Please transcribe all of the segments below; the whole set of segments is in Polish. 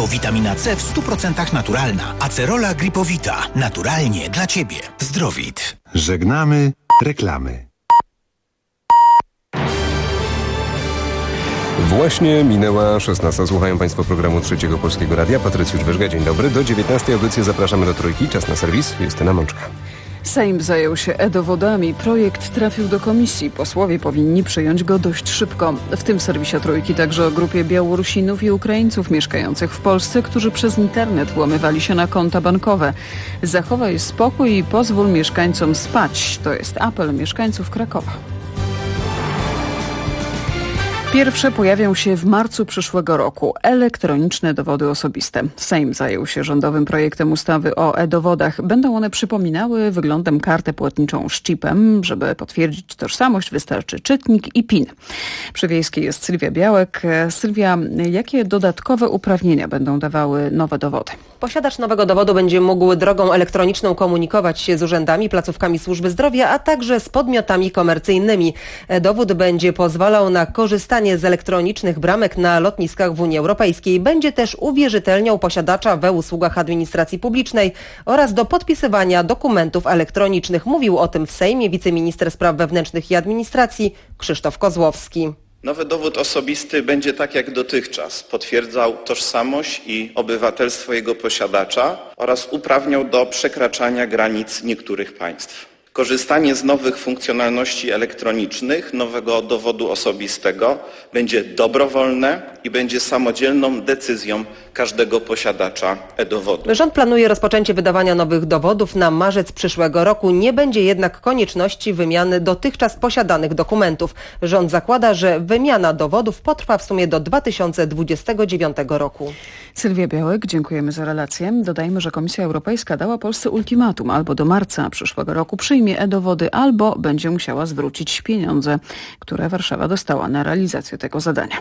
Witamina C w 100% naturalna. Acerola Gripowita. Naturalnie dla Ciebie. Zdrowit. Żegnamy reklamy. Właśnie minęła 16. Słuchają Państwo programu Trzeciego Polskiego Radia. Patrycjusz Wyżga, dzień dobry. Do 19 audycji zapraszamy do Trójki. Czas na serwis. Justyna Mączka. Sejm zajął się e-dowodami. Projekt trafił do komisji. Posłowie powinni przyjąć go dość szybko. W tym serwisie Trójki także o grupie Białorusinów i Ukraińców mieszkających w Polsce, którzy przez internet włamywali się na konta bankowe. Zachowaj spokój i pozwól mieszkańcom spać. To jest apel mieszkańców Krakowa. Pierwsze pojawią się w marcu przyszłego roku. Elektroniczne dowody osobiste. Sejm zajął się rządowym projektem ustawy o e-dowodach. Będą one przypominały wyglądem kartę płatniczą z czipem. Żeby potwierdzić tożsamość, wystarczy czytnik i PIN. Przy Wiejskiej jest Sylwia Białek. Sylwia, jakie dodatkowe uprawnienia będą dawały nowe dowody? Posiadacz nowego dowodu będzie mógł drogą elektroniczną komunikować się z urzędami, placówkami służby zdrowia, a także z podmiotami komercyjnymi. Dowód będzie pozwalał na korzystanie z elektronicznych bramek na lotniskach w Unii Europejskiej. Będzie też uwierzytelniał posiadacza we usługach administracji publicznej oraz do podpisywania dokumentów elektronicznych. Mówił o tym w Sejmie wiceminister spraw wewnętrznych i administracji Krzysztof Kozłowski. Nowy dowód osobisty będzie tak jak dotychczas potwierdzał tożsamość i obywatelstwo jego posiadacza oraz uprawniał do przekraczania granic niektórych państw. Korzystanie z nowych funkcjonalności elektronicznych nowego dowodu osobistego będzie dobrowolne i będzie samodzielną decyzją każdego posiadacza e-dowodu. Rząd planuje rozpoczęcie wydawania nowych dowodów na marzec przyszłego roku. Nie będzie jednak konieczności wymiany dotychczas posiadanych dokumentów. Rząd zakłada, że wymiana dowodów potrwa w sumie do 2029 roku. Sylwia Białek, dziękujemy za relację. Dodajmy, że Komisja Europejska dała Polsce ultimatum: albo do marca przyszłego roku przyjmie e-dowody, albo będzie musiała zwrócić pieniądze, które Warszawa dostała na realizację tego zadania.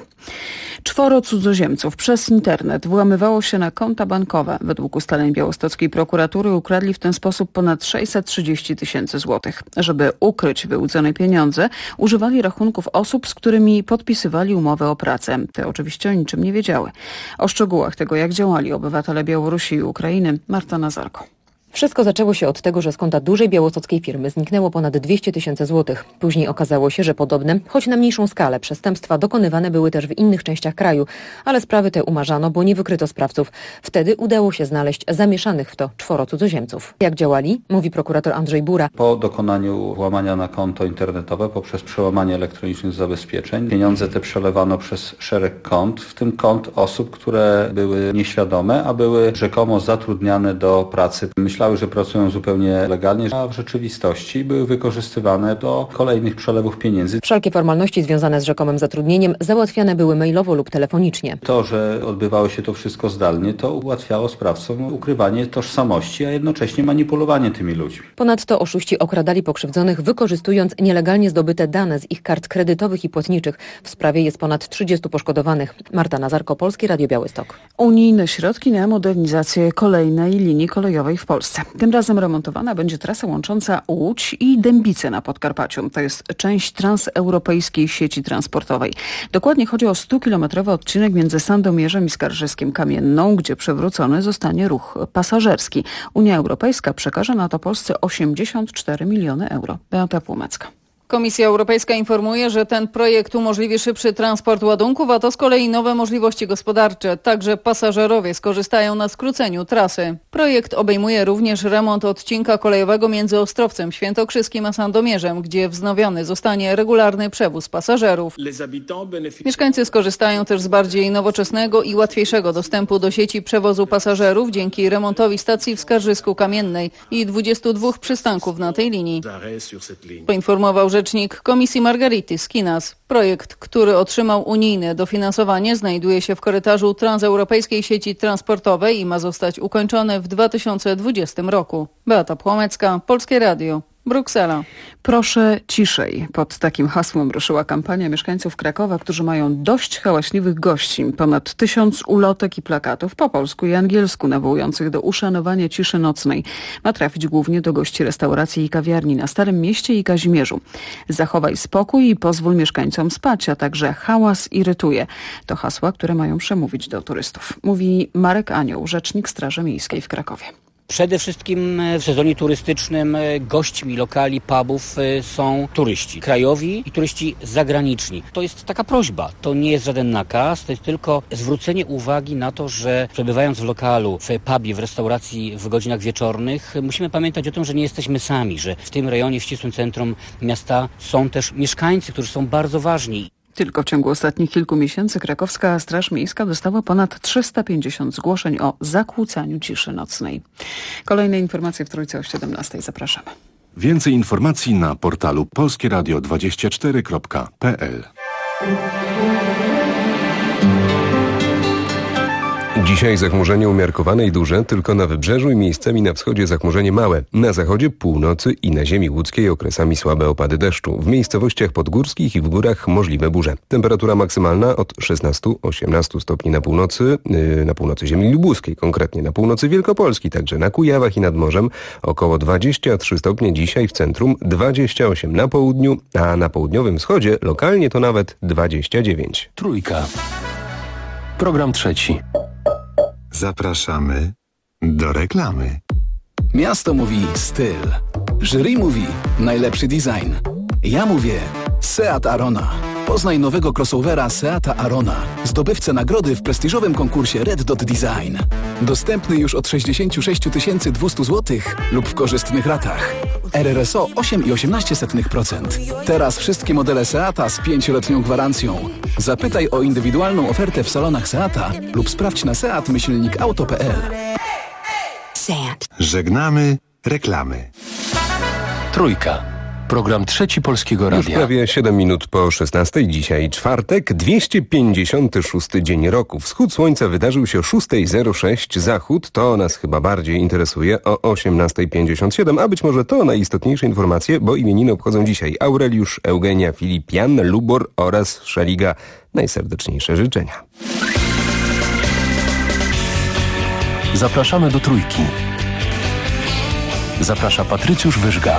4 cudzoziemców przez internet włamywało się na konta bankowe. Według ustaleń białostockiej prokuratury ukradli w ten sposób ponad 630 000 złotych. Żeby ukryć wyłudzone pieniądze, używali rachunków osób, z którymi podpisywali umowę o pracę. Te oczywiście o niczym nie wiedziały. O szczegółach tego, jak działali obywatele Białorusi i Ukrainy, Marta Nazarko. Wszystko zaczęło się od tego, że z konta dużej białostockiej firmy zniknęło ponad 200 000 złotych. Później okazało się, że podobne, choć na mniejszą skalę, przestępstwa dokonywane były też w innych częściach kraju, ale sprawy te umarzano, bo nie wykryto sprawców. Wtedy udało się znaleźć zamieszanych w to 4 cudzoziemców. Jak działali? Mówi prokurator Andrzej Bura. Po dokonaniu włamania na konto internetowe poprzez przełamanie elektronicznych zabezpieczeń, pieniądze te przelewano przez szereg kont, w tym kont osób, które były nieświadome, a były rzekomo zatrudniane do pracy. Myślały, że pracują zupełnie legalnie, a w rzeczywistości były wykorzystywane do kolejnych przelewów pieniędzy. Wszelkie formalności związane z rzekomym zatrudnieniem załatwiane były mailowo lub telefonicznie. To, że odbywało się to wszystko zdalnie, to ułatwiało sprawcom ukrywanie tożsamości, a jednocześnie manipulowanie tymi ludźmi. Ponadto oszuści okradali pokrzywdzonych, wykorzystując nielegalnie zdobyte dane z ich kart kredytowych i płatniczych. W sprawie jest ponad 30 poszkodowanych. Marta Nazarko, Polskie Radio Białystok. Unijne środki na modernizację kolejnej linii kolejowej w Polsce. Tym razem remontowana będzie trasa łącząca Łódź i Dębice na Podkarpaciu. To jest część transeuropejskiej sieci transportowej. Dokładnie chodzi o 100-kilometrowy odcinek między Sandomierzem i Skarżyskiem-Kamienną, gdzie przywrócony zostanie ruch pasażerski. Unia Europejska przekaże na to Polsce 84 miliony euro. Beata Płomecka. Komisja Europejska informuje, że ten projekt umożliwi szybszy transport ładunków, a to z kolei nowe możliwości gospodarcze. Także pasażerowie skorzystają na skróceniu trasy. Projekt obejmuje również remont odcinka kolejowego między Ostrowcem Świętokrzyskim a Sandomierzem, gdzie wznowiony zostanie regularny przewóz pasażerów. Mieszkańcy skorzystają też z bardziej nowoczesnego i łatwiejszego dostępu do sieci przewozu pasażerów dzięki remontowi stacji w Skarżysku-Kamiennej i 22 przystanków na tej linii. Poinformował rzecznik Komisji Margarity Skinas. Projekt, który otrzymał unijne dofinansowanie, znajduje się w korytarzu transeuropejskiej sieci transportowej i ma zostać ukończony w 2020 roku. Beata Płomecka, Polskie Radio, Bruksela. Proszę ciszej. Pod takim hasłem ruszyła kampania mieszkańców Krakowa, którzy mają dość hałaśliwych gości. Ponad 1000 ulotek i plakatów po polsku i angielsku nawołujących do uszanowania ciszy nocnej ma trafić głównie do gości restauracji i kawiarni na Starym Mieście i Kazimierzu. Zachowaj spokój i pozwól mieszkańcom spać, a także hałas irytuje. To hasła, które mają przemówić do turystów. Mówi Marek Anioł, rzecznik Straży Miejskiej w Krakowie. Przede wszystkim w sezonie turystycznym gośćmi lokali, pubów są turyści krajowi i turyści zagraniczni. To jest taka prośba, to nie jest żaden nakaz, to jest tylko zwrócenie uwagi na to, że przebywając w lokalu, w pubie, w restauracji w godzinach wieczornych, musimy pamiętać o tym, że nie jesteśmy sami, że w tym rejonie, w ścisłym centrum miasta są też mieszkańcy, którzy są bardzo ważni. Tylko w ciągu ostatnich kilku miesięcy krakowska Straż Miejska dostała ponad 350 zgłoszeń o zakłócaniu ciszy nocnej. Kolejne informacje w Trójce o 17:00. Zapraszamy. Więcej informacji na portalu polskieradio24.pl. Dzisiaj zachmurzenie umiarkowane i duże, tylko na wybrzeżu i miejscami na wschodzie zachmurzenie małe. Na zachodzie, północy i na ziemi łódzkiej okresami słabe opady deszczu. W miejscowościach podgórskich i w górach możliwe burze. Temperatura maksymalna od 16-18 stopni na północy ziemi lubuskiej, konkretnie na północy Wielkopolski, także na Kujawach i nad morzem około 23 stopnie dzisiaj w centrum, 28 na południu, a na południowym wschodzie lokalnie to nawet 29. Trójka. Program trzeci. Zapraszamy do reklamy. Miasto mówi styl. Jury mówi najlepszy design. Ja mówię Seat Arona. Poznaj nowego crossovera Seata Arona. Zdobywcę nagrody w prestiżowym konkursie Red Dot Design. Dostępny już od 66 200 zł lub w korzystnych ratach. RRSO 8,18%. Teraz wszystkie modele Seata z 5-letnią gwarancją. Zapytaj o indywidualną ofertę w salonach Seata lub sprawdź na seat-auto.pl. Seat. Żegnamy reklamy. Trójka. Program trzeci Polskiego Radia. Już prawie 7 minut po 16:00. Dzisiaj czwartek, 256 dzień roku. Wschód słońca wydarzył się o 6:06. Zachód, to nas chyba bardziej interesuje, o 18:57. A być może to najistotniejsze informacje, bo imieniny obchodzą dzisiaj Aureliusz, Eugenia, Filip, Jan, Lubor oraz Szeliga. Najserdeczniejsze życzenia. Zapraszamy do Trójki. Zaprasza Patrycjusz Wyżga.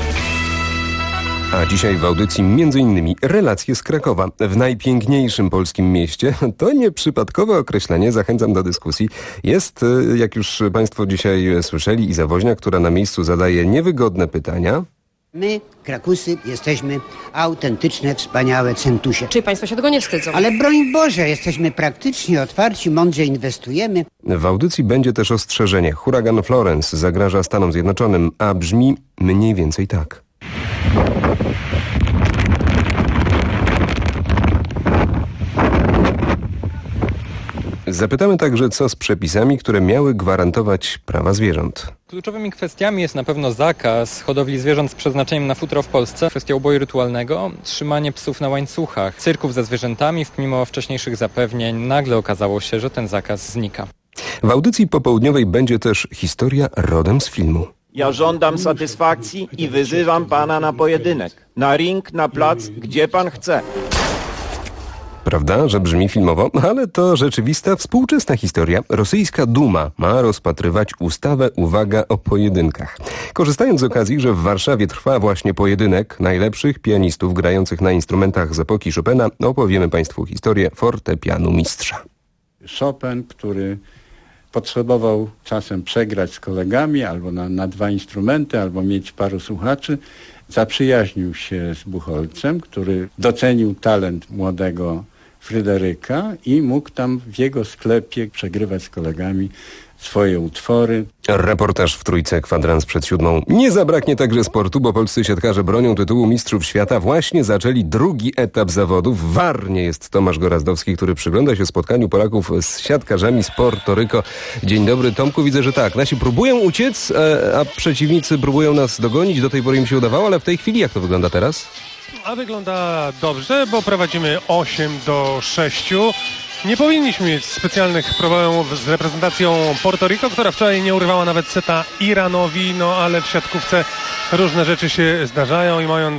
A dzisiaj w audycji m.in. relacje z Krakowa. W najpiękniejszym polskim mieście. To nieprzypadkowe określenie, zachęcam do dyskusji. Jest, jak już Państwo dzisiaj słyszeli, Iza Woźniak, która na miejscu zadaje niewygodne pytania. My, Krakusy, jesteśmy autentyczne, wspaniałe centusie. Czy Państwo się tego nie wstydzą? Ale broń Boże, jesteśmy praktyczni, otwarci, mądrze inwestujemy. W audycji będzie też ostrzeżenie. Huragan Florence zagraża Stanom Zjednoczonym, a brzmi mniej więcej tak. Zapytamy także, co z przepisami, które miały gwarantować prawa zwierząt. Kluczowymi kwestiami jest na pewno zakaz hodowli zwierząt z przeznaczeniem na futro w Polsce, kwestia uboju rytualnego, trzymanie psów na łańcuchach, cyrków ze zwierzętami. Mimo wcześniejszych zapewnień nagle okazało się, że ten zakaz znika. W audycji popołudniowej będzie też historia rodem z filmu. Ja żądam satysfakcji i wyzywam pana na pojedynek. Na ring, na plac, gdzie pan chce. Prawda, że brzmi filmowo, ale to rzeczywista, współczesna historia. Rosyjska Duma ma rozpatrywać ustawę, uwaga, o pojedynkach. Korzystając z okazji, że w Warszawie trwa właśnie pojedynek najlepszych pianistów grających na instrumentach z epoki Chopina, opowiemy Państwu historię fortepianu mistrza. Chopin, który potrzebował czasem przegrać z kolegami albo na dwa instrumenty, albo mieć paru słuchaczy, zaprzyjaźnił się z Buchholzem, który docenił talent młodego Fryderyka i mógł tam w jego sklepie przegrywać z kolegami swoje utwory. Reportaż w Trójce, kwadrans przed 7:00. Nie zabraknie także sportu, bo polscy siatkarze bronią tytułu mistrzów świata. Właśnie zaczęli drugi etap zawodów. W Warnie jest Tomasz Gorazdowski, który przygląda się spotkaniu Polaków z siatkarzami z Porto Rico. Dzień dobry, Tomku. Widzę, że tak. Nasi próbują uciec, a przeciwnicy próbują nas dogonić. Do tej pory im się udawało, ale w tej chwili jak to wygląda teraz? A wygląda dobrze, bo prowadzimy 8-6. Nie powinniśmy mieć specjalnych problemów z reprezentacją Porto Rico, która wczoraj nie urwała nawet seta Iranowi, no ale w siatkówce różne rzeczy się zdarzają i mając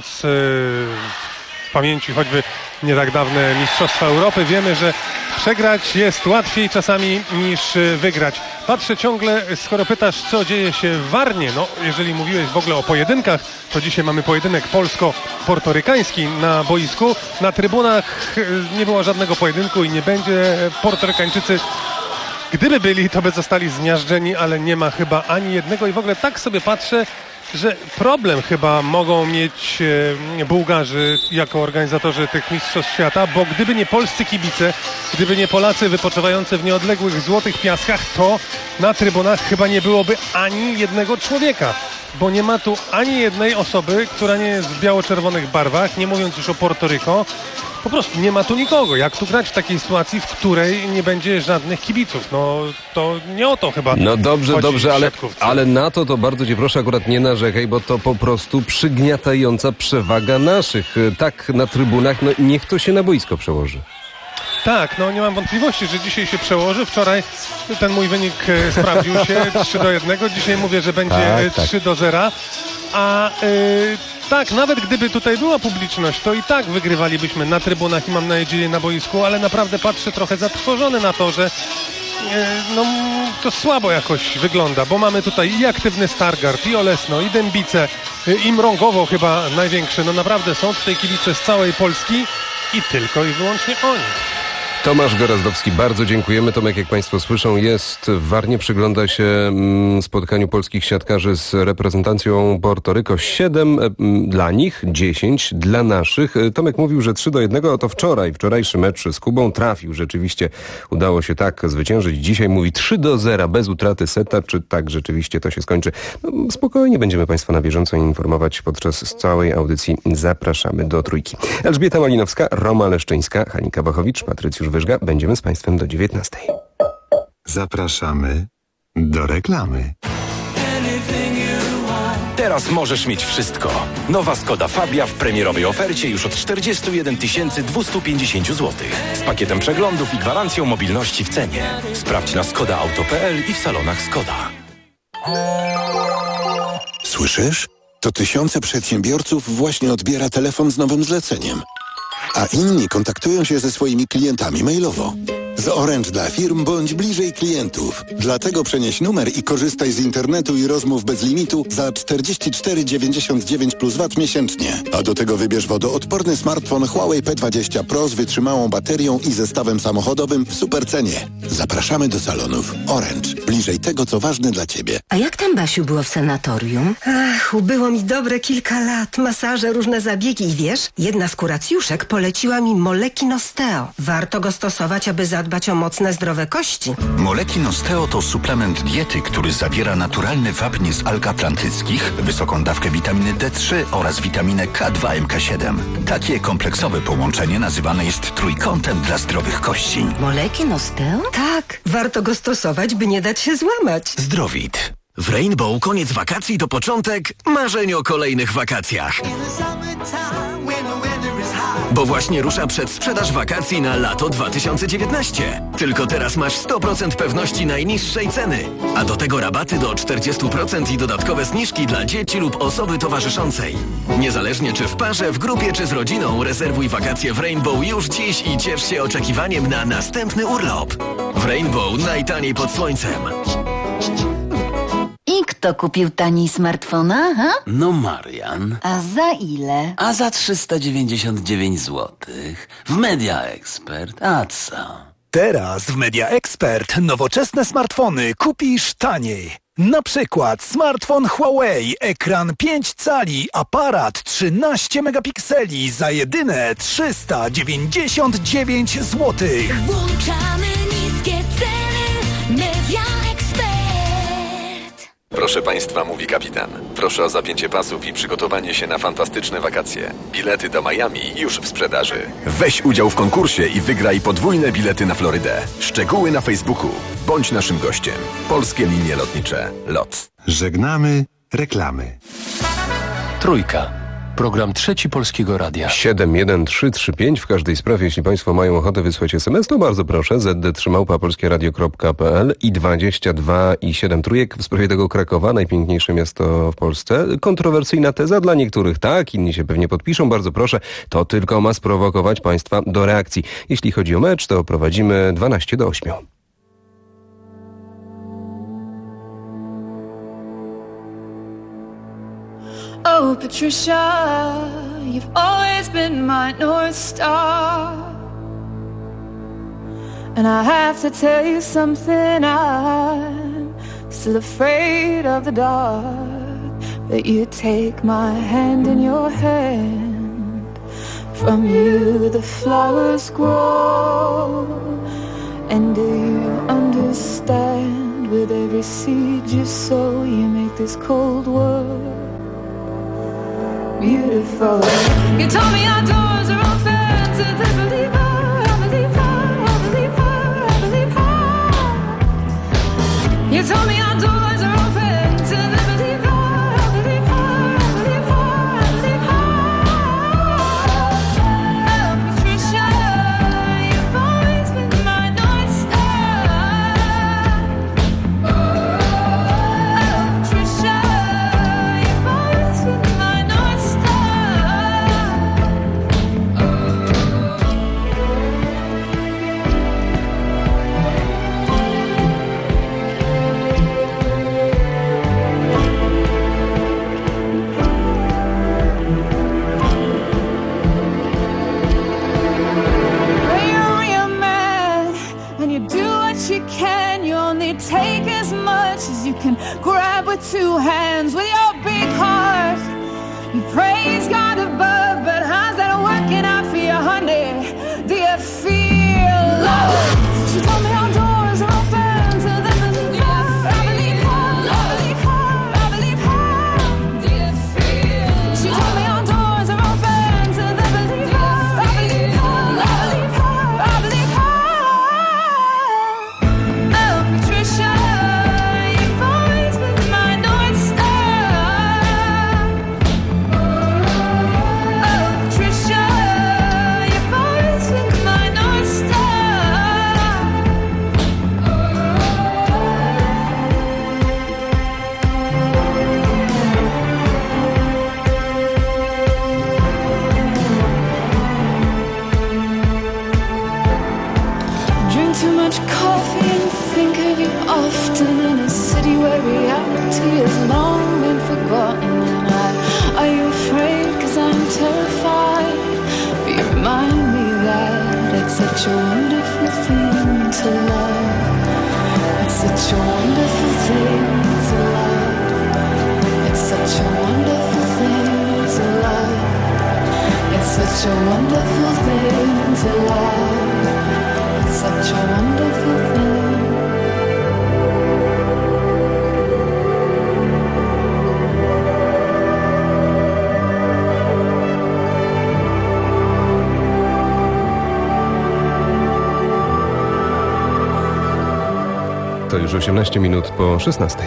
w pamięci choćby nie tak dawne Mistrzostwa Europy, wiemy, że przegrać jest łatwiej czasami niż wygrać. Patrzę ciągle, skoro pytasz, co dzieje się w Warnie, no jeżeli mówiłeś w ogóle o pojedynkach, to dzisiaj mamy pojedynek polsko-portorykański na boisku. Na trybunach nie było żadnego pojedynku i nie będzie. Portorykańczycy, gdyby byli, to by zostali zmiażdżeni, ale nie ma chyba ani jednego i w ogóle tak sobie patrzę, że problem chyba mogą mieć Bułgarzy jako organizatorzy tych Mistrzostw Świata, bo gdyby nie polscy kibice, gdyby nie Polacy wypoczywający w nieodległych złotych piaskach, to na trybunach chyba nie byłoby ani jednego człowieka, bo nie ma tu ani jednej osoby, która nie jest w biało-czerwonych barwach, nie mówiąc już o Porto Rico. Po prostu nie ma tu nikogo. Jak tu grać w takiej sytuacji, w której nie będzie żadnych kibiców? No to nie o to chyba. No dobrze, ale na to bardzo cię proszę akurat nie narzekaj, bo to po prostu przygniatająca przewaga naszych. Tak na trybunach, no niech to się na boisko przełoży. Tak, no nie mam wątpliwości, że dzisiaj się przełoży. Wczoraj ten mój wynik sprawdził się 3-1. Dzisiaj mówię, że będzie 3-0. A tak, nawet gdyby tutaj była publiczność, to i tak wygrywalibyśmy na trybunach i mam nadzieję na boisku, ale naprawdę patrzę trochę zatrwożony na to, że no to słabo jakoś wygląda, bo mamy tutaj i aktywny Stargard, i Olesno, i Dębice, i Mrągowo chyba największe. No naprawdę są tutaj kibice z całej Polski i tylko i wyłącznie oni. Tomasz Gorazdowski, bardzo dziękujemy. Tomek, jak Państwo słyszą, jest w Warnie, przygląda się spotkaniu polskich siatkarzy z reprezentacją Porto Rico. 7 dla nich, 10 dla naszych. Tomek mówił, że 3-1, to wczorajszy mecz z Kubą trafił. Rzeczywiście udało się tak zwyciężyć. Dzisiaj mówi 3-0 bez utraty seta. Czy tak rzeczywiście to się skończy? No, spokojnie będziemy Państwa na bieżąco informować podczas całej audycji. Zapraszamy do Trójki. Elżbieta Malinowska, Roma Leszczyńska, Hanika Wachowicz, Patrycjusz Wyżga. Będziemy z Państwem do 19. Zapraszamy do reklamy. Teraz możesz mieć wszystko. Nowa Skoda Fabia w premierowej ofercie już od 41 250 zł. Z pakietem przeglądów i gwarancją mobilności w cenie. Sprawdź na skodaauto.pl i w salonach Skoda. Słyszysz? To tysiące przedsiębiorców właśnie odbiera telefon z nowym zleceniem. A inni kontaktują się ze swoimi klientami mailowo. Z Orange dla firm bądź bliżej klientów. Dlatego przenieś numer i korzystaj z internetu i rozmów bez limitu za 44,99 plus VAT miesięcznie. A do tego wybierz wodoodporny smartfon Huawei P20 Pro z wytrzymałą baterią i zestawem samochodowym w supercenie. Zapraszamy do salonów Orange. Bliżej tego, co ważne dla Ciebie. A jak tam, Basiu, było w sanatorium? Ach, ubyło mi dobre kilka lat. Masaże, różne zabiegi i wiesz, jedna z kuracjuszek poleciła mi Moleki Nosteo. Warto go stosować, aby zadbać o mocne, zdrowe kości. Moleki Nosteo to suplement diety, który zawiera naturalny wapń z alg atlantyckich, wysoką dawkę witaminy D3 oraz witaminę K2 MK7. Takie kompleksowe połączenie nazywane jest trójkątem dla zdrowych kości. Moleki Nosteo? Tak, warto go stosować, by nie dać się złamać. Zdrowit. W Rainbow koniec wakacji to początek marzeń o kolejnych wakacjach. Bo właśnie rusza przedsprzedaż wakacji na lato 2019. Tylko teraz masz 100% pewności najniższej ceny. A do tego rabaty do 40% i dodatkowe zniżki dla dzieci lub osoby towarzyszącej. Niezależnie czy w parze, w grupie czy z rodziną, rezerwuj wakacje w Rainbow już dziś i ciesz się oczekiwaniem na następny urlop. W Rainbow najtaniej pod słońcem. I kto kupił taniej smartfona, ha? No Marian. A za ile? A za 399 zł. W Media Expert. A co? Teraz w Media Expert nowoczesne smartfony kupisz taniej. Na przykład smartfon Huawei, ekran 5 cali, aparat 13 megapikseli za jedyne 399 zł. Włączamy niskie ceny. Media Expert. Proszę Państwa, mówi kapitan. Proszę o zapięcie pasów i przygotowanie się na fantastyczne wakacje. Bilety do Miami już w sprzedaży. Weź udział w konkursie i wygraj podwójne bilety na Florydę. Szczegóły na Facebooku. Bądź naszym gościem. Polskie Linie Lotnicze. LOT. Żegnamy reklamy. Trójka. Program Trzeci Polskiego Radia. 71335 w każdej sprawie. Jeśli Państwo mają ochotę wysłać SMS, to bardzo proszę. zd3@polskieradio.pl i 22 i 7 trójek w sprawie tego Krakowa, najpiękniejsze miasto w Polsce. Kontrowersyjna teza dla niektórych, tak, inni się pewnie podpiszą. Bardzo proszę, to tylko ma sprowokować Państwa do reakcji. Jeśli chodzi o mecz, to prowadzimy 12-8. Oh, Patricia, you've always been my North Star. And I have to tell you something, I'm still afraid of the dark. But you take my hand in your hand. From you the flowers grow. And do you understand? With every seed you sow, you make this cold world beautiful. You told me our doors are open to the believer, I believe her, I believe her, I believe her. You told me our doors are open to the believer, I believe her, I believe her, I believe her. Oh, Patricia, you've always been my North Star. Oh, Patricia, you've always been my North Star. Take as much as you can grab with two hands. With your big heart, you praise God above, but how's that working out for you, honey? Do you feel love? She told me our doors are open to the believer. I believe her, I believe her, I believe her. Do you feel She told me our doors are open to the believer. I believe her, I believe her, I believe her. Oh, Patricia, you've always been my North Star. Oh, Patricia, you've always been my North Star. Drink too much coffee and think of you often in a city where reality has long been forgotten. And are you afraid? 'Cause I'm terrified. But you remind me that it's such a wonderful thing to love. It's such a wonderful thing to love. It's such a wonderful thing to love. It's such a wonderful thing to love. It's such a wonderful thing. To już 18 minut po 16.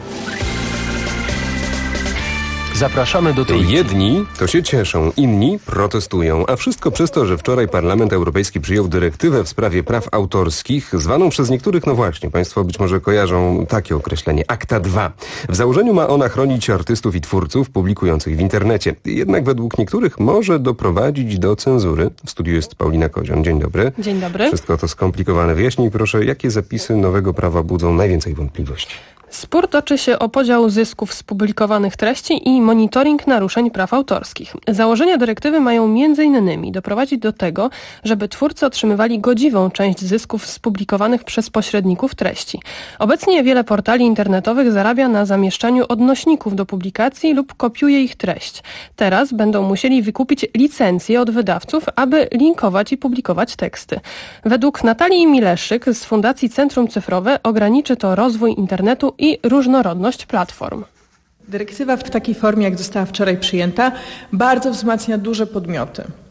Zapraszamy do tej. Jedni to się cieszą, inni protestują, a wszystko przez to, że wczoraj Parlament Europejski przyjął dyrektywę w sprawie praw autorskich, zwaną przez niektórych, no właśnie, Państwo być może kojarzą takie określenie, Akta 2. W założeniu ma ona chronić artystów i twórców publikujących w internecie. Jednak według niektórych może doprowadzić do cenzury. W studiu jest Paulina Kozion. Dzień dobry. Dzień dobry. Wszystko to skomplikowane. Wyjaśnij proszę, jakie zapisy nowego prawa budzą najwięcej wątpliwości. Spór toczy się o podział zysków z publikowanych treści i monitoring naruszeń praw autorskich. Założenia dyrektywy mają m.in. doprowadzić do tego, żeby twórcy otrzymywali godziwą część zysków z publikowanych przez pośredników treści. Obecnie wiele portali internetowych zarabia na zamieszczaniu odnośników do publikacji lub kopiuje ich treść. Teraz będą musieli wykupić licencje od wydawców, aby linkować i publikować teksty. Według Natalii Mileszyk z Fundacji Centrum Cyfrowe ograniczy to rozwój internetu i różnorodność platform. Dyrektywa w takiej formie, jak została wczoraj przyjęta, bardzo wzmacnia duże podmioty.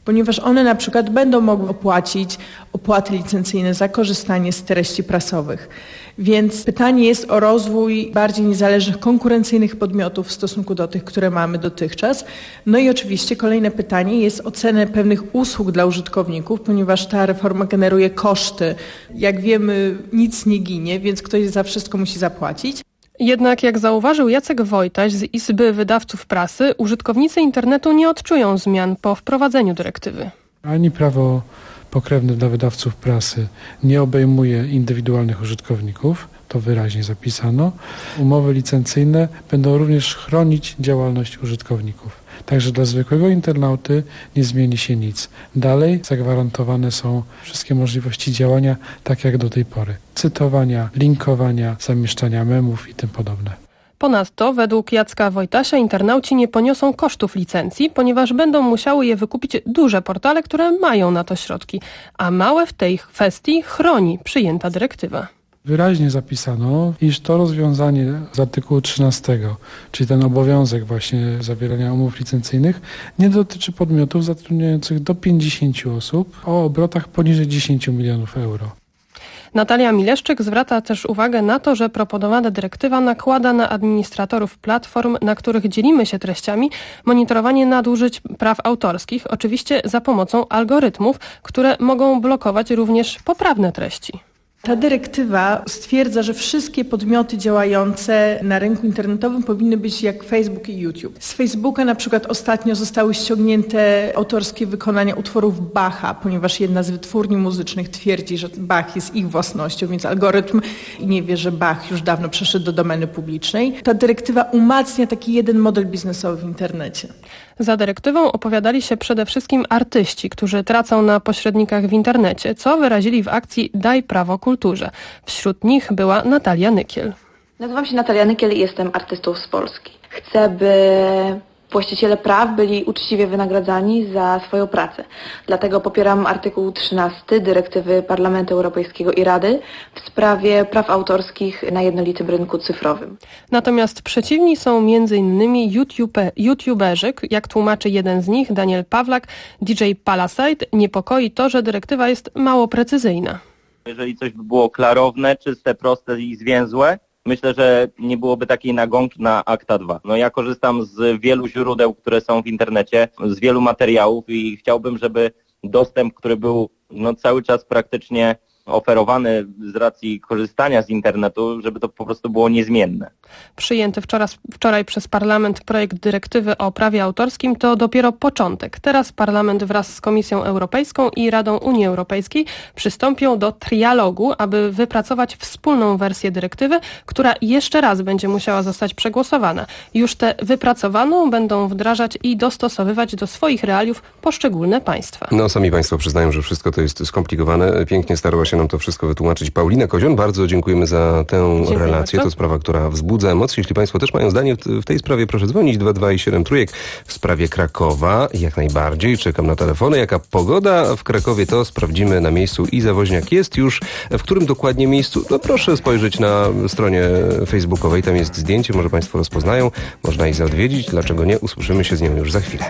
ponieważ one na przykład będą mogły opłacić opłaty licencyjne za korzystanie z treści prasowych. Więc pytanie jest o rozwój bardziej niezależnych, konkurencyjnych podmiotów w stosunku do tych, które mamy dotychczas. No i oczywiście kolejne pytanie jest o cenę pewnych usług dla użytkowników, ponieważ ta reforma generuje koszty. Jak wiemy, nic nie ginie, więc ktoś za wszystko musi zapłacić. Jednak jak zauważył Jacek Wojtaś z Izby Wydawców Prasy, użytkownicy internetu nie odczują zmian po wprowadzeniu dyrektywy. Ani prawo pokrewne dla wydawców prasy nie obejmuje indywidualnych użytkowników, to wyraźnie zapisano. Umowy licencyjne będą również chronić działalność użytkowników. Także dla zwykłego internauty nie zmieni się nic. Dalej zagwarantowane są wszystkie możliwości działania tak jak do tej pory. Cytowania, linkowania, zamieszczania memów i tym podobne. Ponadto, według Jacka Wojtasia, internauci nie poniosą kosztów licencji, ponieważ będą musiały je wykupić duże portale, które mają na to środki, a małe w tej kwestii chroni przyjęta dyrektywa. Wyraźnie zapisano, iż to rozwiązanie z artykułu 13, czyli ten obowiązek właśnie zawierania umów licencyjnych, nie dotyczy podmiotów zatrudniających do 50 osób o obrotach poniżej 10 milionów euro. Natalia Mileszczyk zwraca też uwagę na to, że proponowana dyrektywa nakłada na administratorów platform, na których dzielimy się treściami, monitorowanie nadużyć praw autorskich, oczywiście za pomocą algorytmów, które mogą blokować również poprawne treści. Ta dyrektywa stwierdza, że wszystkie podmioty działające na rynku internetowym powinny być jak Facebook i YouTube. Z Facebooka na przykład ostatnio zostały ściągnięte autorskie wykonania utworów Bacha, ponieważ jedna z wytwórni muzycznych twierdzi, że Bach jest ich własnością, więc algorytm nie wie, że Bach już dawno przeszedł do domeny publicznej. Ta dyrektywa umacnia taki jeden model biznesowy w internecie. Za dyrektywą opowiadali się przede wszystkim artyści, którzy tracą na pośrednikach w internecie, co wyrazili w akcji Daj prawo kulturze. Wśród nich była Natalia Nykiel. Nazywam się Natalia Nykiel i jestem artystą z Polski. Chcę, by właściciele praw byli uczciwie wynagradzani za swoją pracę. Dlatego popieram artykuł 13 dyrektywy Parlamentu Europejskiego i Rady w sprawie praw autorskich na jednolitym rynku cyfrowym. Natomiast przeciwni są m.in. youtuberzy, jak tłumaczy jeden z nich, Daniel Pawlak, DJ Palasite. Niepokoi to, że dyrektywa jest mało precyzyjna. Jeżeli coś by było klarowne, czyste, proste i zwięzłe, myślę, że nie byłoby takiej nagonki na Akta 2. No ja korzystam z wielu źródeł, które są w internecie, z wielu materiałów i chciałbym, żeby dostęp, który był cały czas praktycznie oferowany z racji korzystania z internetu, żeby to po prostu było niezmienne. Przyjęty wczoraj przez Parlament projekt dyrektywy o prawie autorskim to dopiero początek. Teraz Parlament wraz z Komisją Europejską i Radą Unii Europejskiej przystąpią do trialogu, aby wypracować wspólną wersję dyrektywy, która jeszcze raz będzie musiała zostać przegłosowana. Już tę wypracowaną będą wdrażać i dostosowywać do swoich realiów poszczególne państwa. No, sami państwo przyznają, że wszystko to jest skomplikowane. Pięknie starała się nam to wszystko wytłumaczyć Paulina Kozion. Bardzo dziękujemy za tę relację. To sprawa, która wzbudza emocje. Jeśli państwo też mają zdanie w tej sprawie, proszę dzwonić 22 trójek w sprawie Krakowa. Jak najbardziej. Czekam na telefony. Jaka pogoda w Krakowie, to sprawdzimy na miejscu. Iza Woźniak jest już. W którym dokładnie miejscu? No proszę spojrzeć na stronie facebookowej. Tam jest zdjęcie. Może państwo rozpoznają. Można Izę odwiedzić. Dlaczego nie? Usłyszymy się z nią już za chwilę.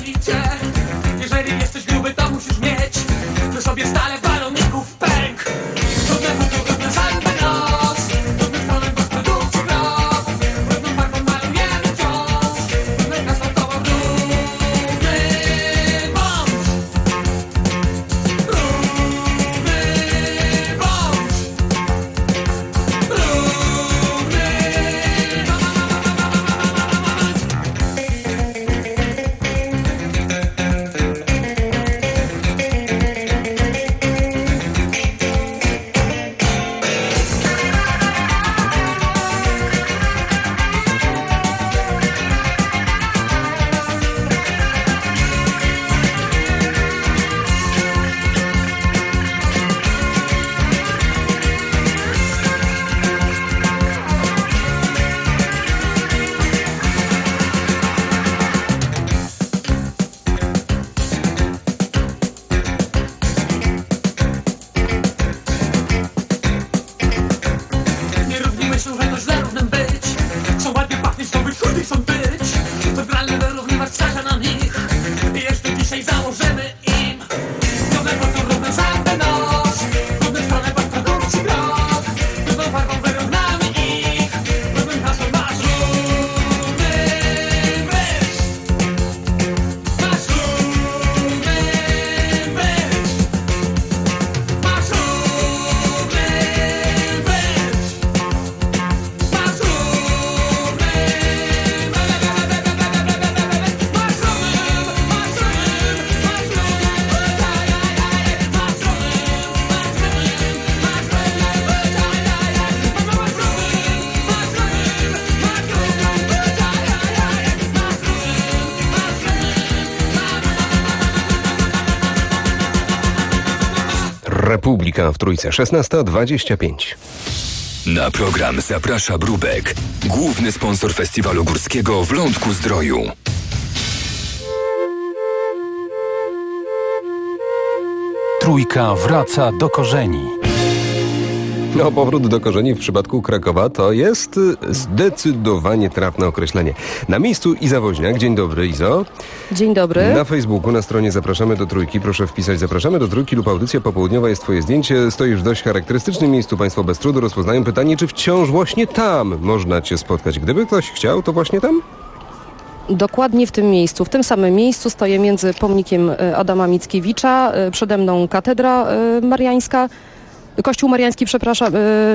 Jeżeli jesteś gruby, to musisz mieć przy sobie stale baloników pęk. Republika w Trójce, 16:25. Na program zaprasza Brubek, główny sponsor festiwalu górskiego w Lądku-Zdroju. Trójka wraca do korzeni. No, powrót do korzeni w przypadku Krakowa to jest zdecydowanie trafne określenie. Na miejscu Iza Woźniak. Dzień dobry, Izo. Dzień dobry. Na Facebooku, na stronie Zapraszamy do Trójki, proszę wpisać Zapraszamy do Trójki lub audycja popołudniowa jest twoje zdjęcie. Stoisz w dość charakterystycznym miejscu. Państwo bez trudu rozpoznają pytanie, czy wciąż właśnie tam można cię spotkać. Gdyby ktoś chciał, to właśnie tam? Dokładnie w tym miejscu, w tym samym miejscu stoję między pomnikiem Adama Mickiewicza, przede mną katedra mariańska, Kościół Mariański, przepraszam,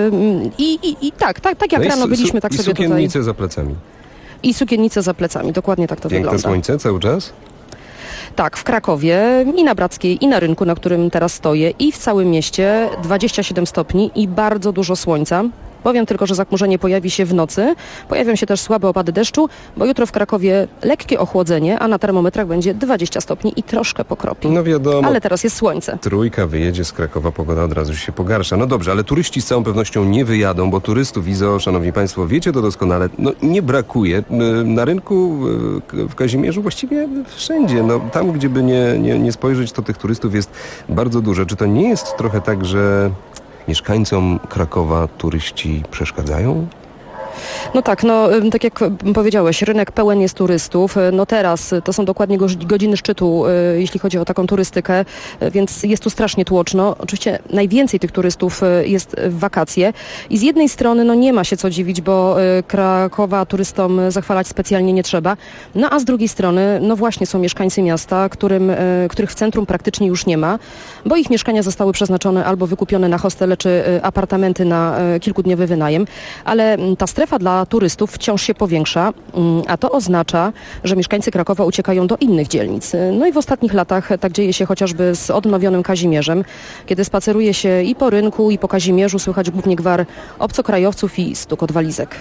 i tak jak rano byliśmy, tak sobie tutaj. I sukiennice za plecami. I sukiennice za plecami, dokładnie tak to wygląda. Piękne słońce cały czas? Tak, w Krakowie i na Brackiej, i na rynku, na którym teraz stoję, i w całym mieście 27 stopni i bardzo dużo słońca. Powiem tylko, że zachmurzenie pojawi się w nocy. Pojawią się też słabe opady deszczu, bo jutro w Krakowie lekkie ochłodzenie, a na termometrach będzie 20 stopni i troszkę pokropi. No wiadomo. Ale teraz jest słońce. Trójka wyjedzie z Krakowa, pogoda od razu się pogarsza. No dobrze, ale turyści z całą pewnością nie wyjadą, bo turystów, Izo, szanowni państwo, wiecie to doskonale, no nie brakuje. Na rynku, w Kazimierzu, właściwie wszędzie. No tam, gdzie by nie spojrzeć, to tych turystów jest bardzo dużo. Czy to nie jest trochę tak, że mieszkańcom Krakowa turyści przeszkadzają? No tak, tak jak powiedziałeś, rynek pełen jest turystów. No teraz to są dokładnie godziny szczytu, jeśli chodzi o taką turystykę, więc jest tu strasznie tłoczno. Oczywiście najwięcej tych turystów jest w wakacje i z jednej strony nie ma się co dziwić, bo Krakowa turystom zachwalać specjalnie nie trzeba, no a z drugiej strony właśnie są mieszkańcy miasta, których w centrum praktycznie już nie ma, bo ich mieszkania zostały przeznaczone albo wykupione na hostele czy apartamenty na kilkudniowy wynajem, ale ta strefa dla turystów wciąż się powiększa, a to oznacza, że mieszkańcy Krakowa uciekają do innych dzielnic. No i w ostatnich latach tak dzieje się chociażby z odnowionym Kazimierzem. Kiedy spaceruje się i po rynku, i po Kazimierzu, słychać głównie gwar obcokrajowców i stukot walizek.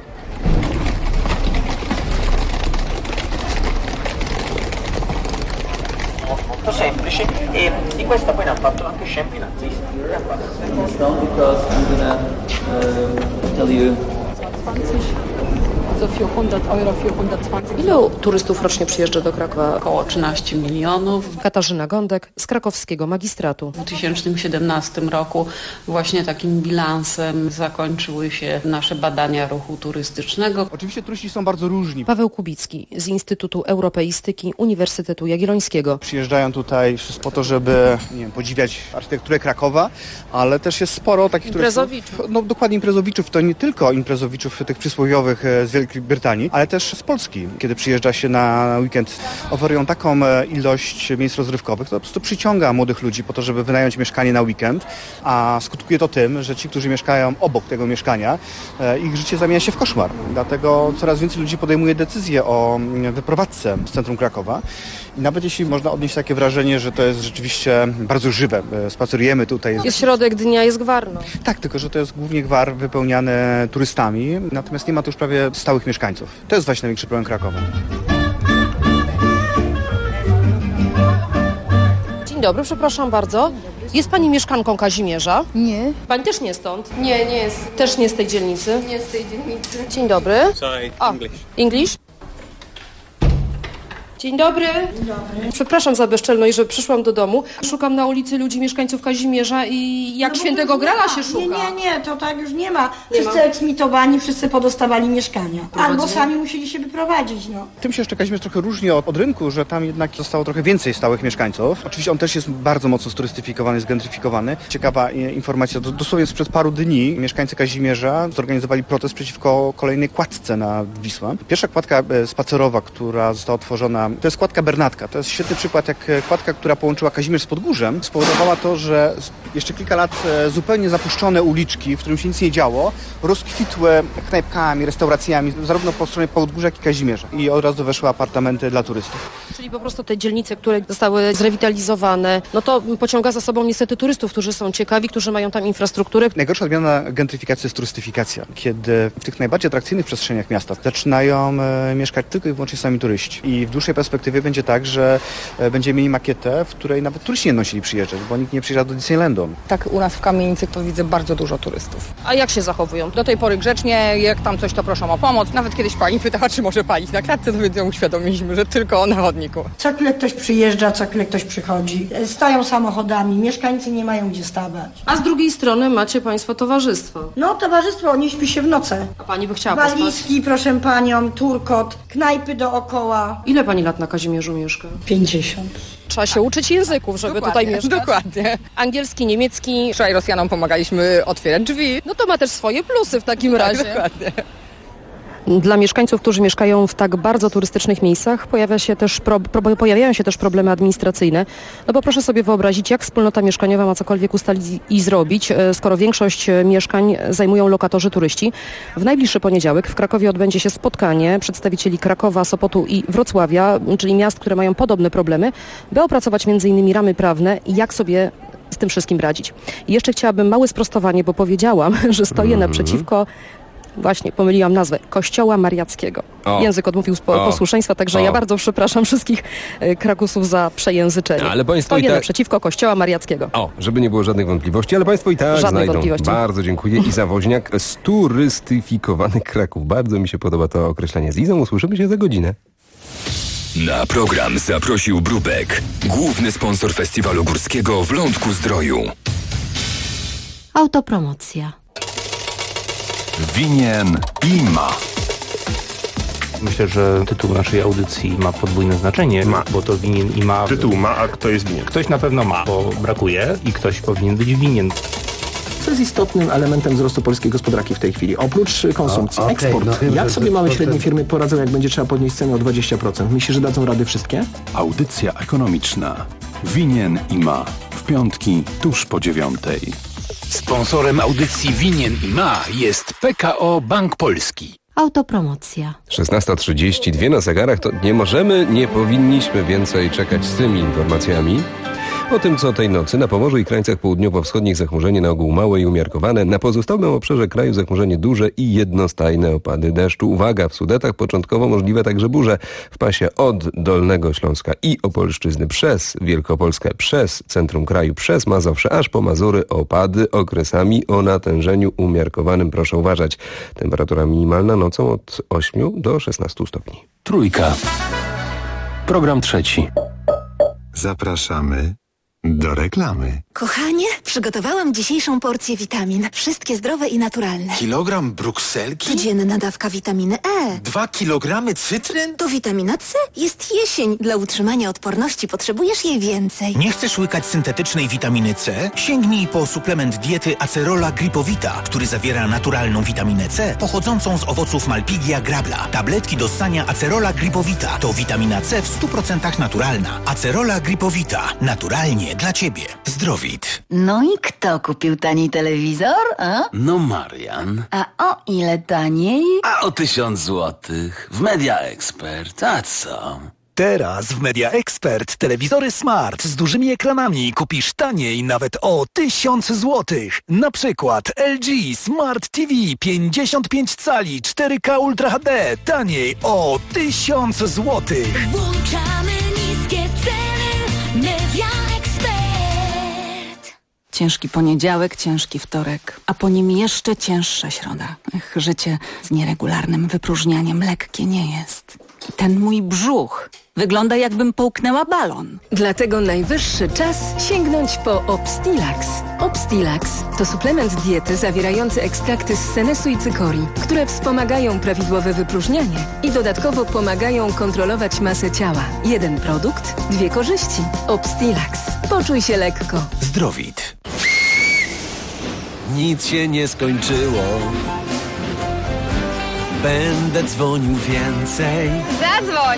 Molto semplice e di questa poi ne ha fatto anche scempi nazisti. Because I'm gonna tell you 400 euro, 420. Ilu turystów rocznie przyjeżdża do Krakowa? Około 13 milionów. Katarzyna Gądek z krakowskiego magistratu. W 2017 roku właśnie takim bilansem zakończyły się nasze badania ruchu turystycznego. Oczywiście turyści są bardzo różni. Paweł Kubicki z Instytutu Europeistyki Uniwersytetu Jagiellońskiego. Przyjeżdżają tutaj po to, żeby podziwiać architekturę Krakowa, ale też jest sporo takich imprezowiczów. Dokładnie imprezowiczów. To nie tylko imprezowiczów tych przysłowiowych z Wielkiej Brytanii, ale też z Polski. Kiedy przyjeżdża się na weekend, oferują taką ilość miejsc rozrywkowych, to po prostu przyciąga młodych ludzi po to, żeby wynająć mieszkanie na weekend, a skutkuje to tym, że ci, którzy mieszkają obok tego mieszkania, ich życie zamienia się w koszmar. Dlatego coraz więcej ludzi podejmuje decyzję o wyprowadzce z centrum Krakowa. I nawet jeśli można odnieść takie wrażenie, że to jest rzeczywiście bardzo żywe. Spacerujemy tutaj. Jest środek dnia, jest gwarno. Tak, tylko że to jest głównie gwar wypełniany turystami, natomiast nie ma tu już prawie stałych mieszkańców. To jest właśnie największy problem Krakowa. Dzień dobry, przepraszam bardzo. Jest pani mieszkanką Kazimierza? Nie. Pani też nie stąd? Nie jest. Też nie z tej dzielnicy? Nie z tej dzielnicy. Dzień dobry. Sorry, English? Dzień dobry. Dzień dobry. Przepraszam za bezczelność, że przyszłam do domu. Szukam na ulicy ludzi, mieszkańców Kazimierza i jak świętego Grala się szuka. Nie, to tak już nie ma. Wszyscy eksmitowani, wszyscy podostawali mieszkania. Albo sami musieli się wyprowadzić, Tym się jeszcze Kazimierz trochę różni od rynku, że tam jednak zostało trochę więcej stałych mieszkańców. Oczywiście on też jest bardzo mocno sturystyfikowany, zgentryfikowany. Ciekawa informacja, dosłownie sprzed paru dni mieszkańcy Kazimierza zorganizowali protest przeciwko kolejnej kładce na Wisłę. Pierwsza kładka spacerowa, która została otworzona, to jest kładka Bernatka. To jest świetny przykład, jak kładka, która połączyła Kazimierz z Podgórzem, spowodowała to, że jeszcze kilka lat zupełnie zapuszczone uliczki, w którym się nic nie działo, rozkwitły knajpkami, restauracjami, zarówno po stronie Podgórza, jak i Kazimierza. I od razu weszły apartamenty dla turystów. Czyli po prostu te dzielnice, które zostały zrewitalizowane, to pociąga za sobą niestety turystów, którzy są ciekawi, którzy mają tam infrastrukturę. Najgorsza odmiana gentryfikacji jest turystyfikacja, kiedy w tych najbardziej atrakcyjnych przestrzeniach miasta zaczynają mieszkać tylko i wyłącznie sami turyści. I w dłuższej dłuższej perspektywie będzie tak, że będziemy mieli makietę, w której nawet turyści nie będą chcieli przyjeżdżać, bo nikt nie przyjeżdża do Disneylandu. Tak u nas w Kamienicy to widzę bardzo dużo turystów. A jak się zachowują? Do tej pory grzecznie, jak tam coś to proszą o pomoc. Nawet kiedyś pani pytała, czy może palić na klatce, to więc ją uświadomiliśmy, że tylko na chodniku. Co chwilę ktoś przyjeżdża, co chwilę ktoś przychodzi. Stają samochodami, mieszkańcy nie mają gdzie stawać. A z drugiej strony macie państwo towarzystwo. No towarzystwo, nie śpi się w nocy. A pani by chciała pospać? Walizki, proszę panią, turkot, knajpy dookoła. Ile pani lat na Kazimierzu mieszka? 50. Trzeba się uczyć języków, żeby tutaj mieszkać. Dokładnie. Angielski, niemiecki. Wczoraj Rosjanom pomagaliśmy otwierać drzwi. No to ma też swoje plusy w takim razie. Dokładnie. Dla mieszkańców, którzy mieszkają w tak bardzo turystycznych miejscach, pojawiają się też problemy administracyjne. No bo proszę sobie wyobrazić, jak wspólnota mieszkaniowa ma cokolwiek ustalić i zrobić, skoro większość mieszkań zajmują lokatorzy turyści. W najbliższy poniedziałek w Krakowie odbędzie się spotkanie przedstawicieli Krakowa, Sopotu i Wrocławia, czyli miast, które mają podobne problemy, by opracować m.in. ramy prawne i jak sobie z tym wszystkim radzić. I jeszcze chciałabym małe sprostowanie, bo powiedziałam, że stoję naprzeciwko... Właśnie, pomyliłam nazwę. Kościoła Mariackiego. Język odmówił posłuszeństwa, także ja bardzo przepraszam wszystkich Krakusów za przejęzyczenie. Ale państwo Stoję naprzeciwko Kościoła Mariackiego. Żeby nie było żadnych wątpliwości, ale państwo i tak znajdą. Bardzo dziękuję. Iza Woźniak, sturystyfikowany Kraków. Bardzo mi się podoba to określenie. Z Izą usłyszymy się za godzinę. Na program zaprosił Brubek, główny sponsor festiwalu górskiego w Lądku-Zdroju. Autopromocja. Winien i ma. Myślę, że tytuł naszej audycji ma podwójne znaczenie, bo to winien i ma... Tytuł ma, a kto jest winien? Ktoś na pewno ma, bo brakuje i ktoś powinien być winien. Co jest istotnym elementem wzrostu polskiej gospodarki w tej chwili? Oprócz konsumpcji, eksport. Jak sobie małe i średnie firmy poradzą, jak będzie trzeba podnieść cenę o 20%? Myślisz, że dadzą rady wszystkie? Audycja ekonomiczna. Winien i ma. W piątki tuż po 9:00. Sponsorem audycji Winien i ma jest PKO Bank Polski. Autopromocja. 16:32 na zegarach, to nie powinniśmy więcej czekać z tymi informacjami. O tym, co tej nocy na Pomorzu i krańcach południowo-wschodnich zachmurzenie na ogół małe i umiarkowane, na pozostałym obszarze kraju zachmurzenie duże i jednostajne opady deszczu. Uwaga, w Sudetach początkowo możliwe także burze w pasie od Dolnego Śląska i Opolszczyzny przez Wielkopolskę, przez centrum kraju, przez Mazowsze, aż po Mazury opady okresami o natężeniu umiarkowanym. Proszę uważać. Temperatura minimalna nocą od 8 do 16 stopni. Trójka. Program trzeci. Zapraszamy do reklamy. Kochanie, przygotowałam dzisiejszą porcję witamin. Wszystkie zdrowe i naturalne. Kilogram brukselki? Codzienna dawka witaminy E. 2 kilogramy cytryn? To witamina C. Jest jesień. Dla utrzymania odporności potrzebujesz jej więcej. Nie chcesz łykać syntetycznej witaminy C? Sięgnij po suplement diety Acerola Gripowita, który zawiera naturalną witaminę C pochodzącą z owoców Malpighia grabla. Tabletki do ssania Acerola Gripowita to witamina C w 100% naturalna. Acerola Gripowita. Naturalnie dla Ciebie. Zdrowit. No i kto kupił tani telewizor, a? No Marian. A o ile taniej? A o 1000 złotych. W Media Expert. A co? Teraz w Media Expert telewizory smart z dużymi ekranami kupisz taniej nawet o 1000 złotych. Na przykład LG Smart TV 55 cali 4K Ultra HD taniej o 1000 złotych. Włączamy niskie ceny. Media Expert. Ciężki poniedziałek, ciężki wtorek, a po nim jeszcze cięższa środa. Życie z nieregularnym wypróżnianiem lekkie nie jest. Ten mój brzuch wygląda, jakbym połknęła balon. Dlatego najwyższy czas sięgnąć po Obstilax. Obstilax to suplement diety zawierający ekstrakty z senesu i cykorii, które wspomagają prawidłowe wypróżnianie i dodatkowo pomagają kontrolować masę ciała. Jeden produkt, dwie korzyści. Obstilax. Poczuj się lekko. Zdrowit. Nic się nie skończyło. Będę dzwonił więcej. Zadzwoń!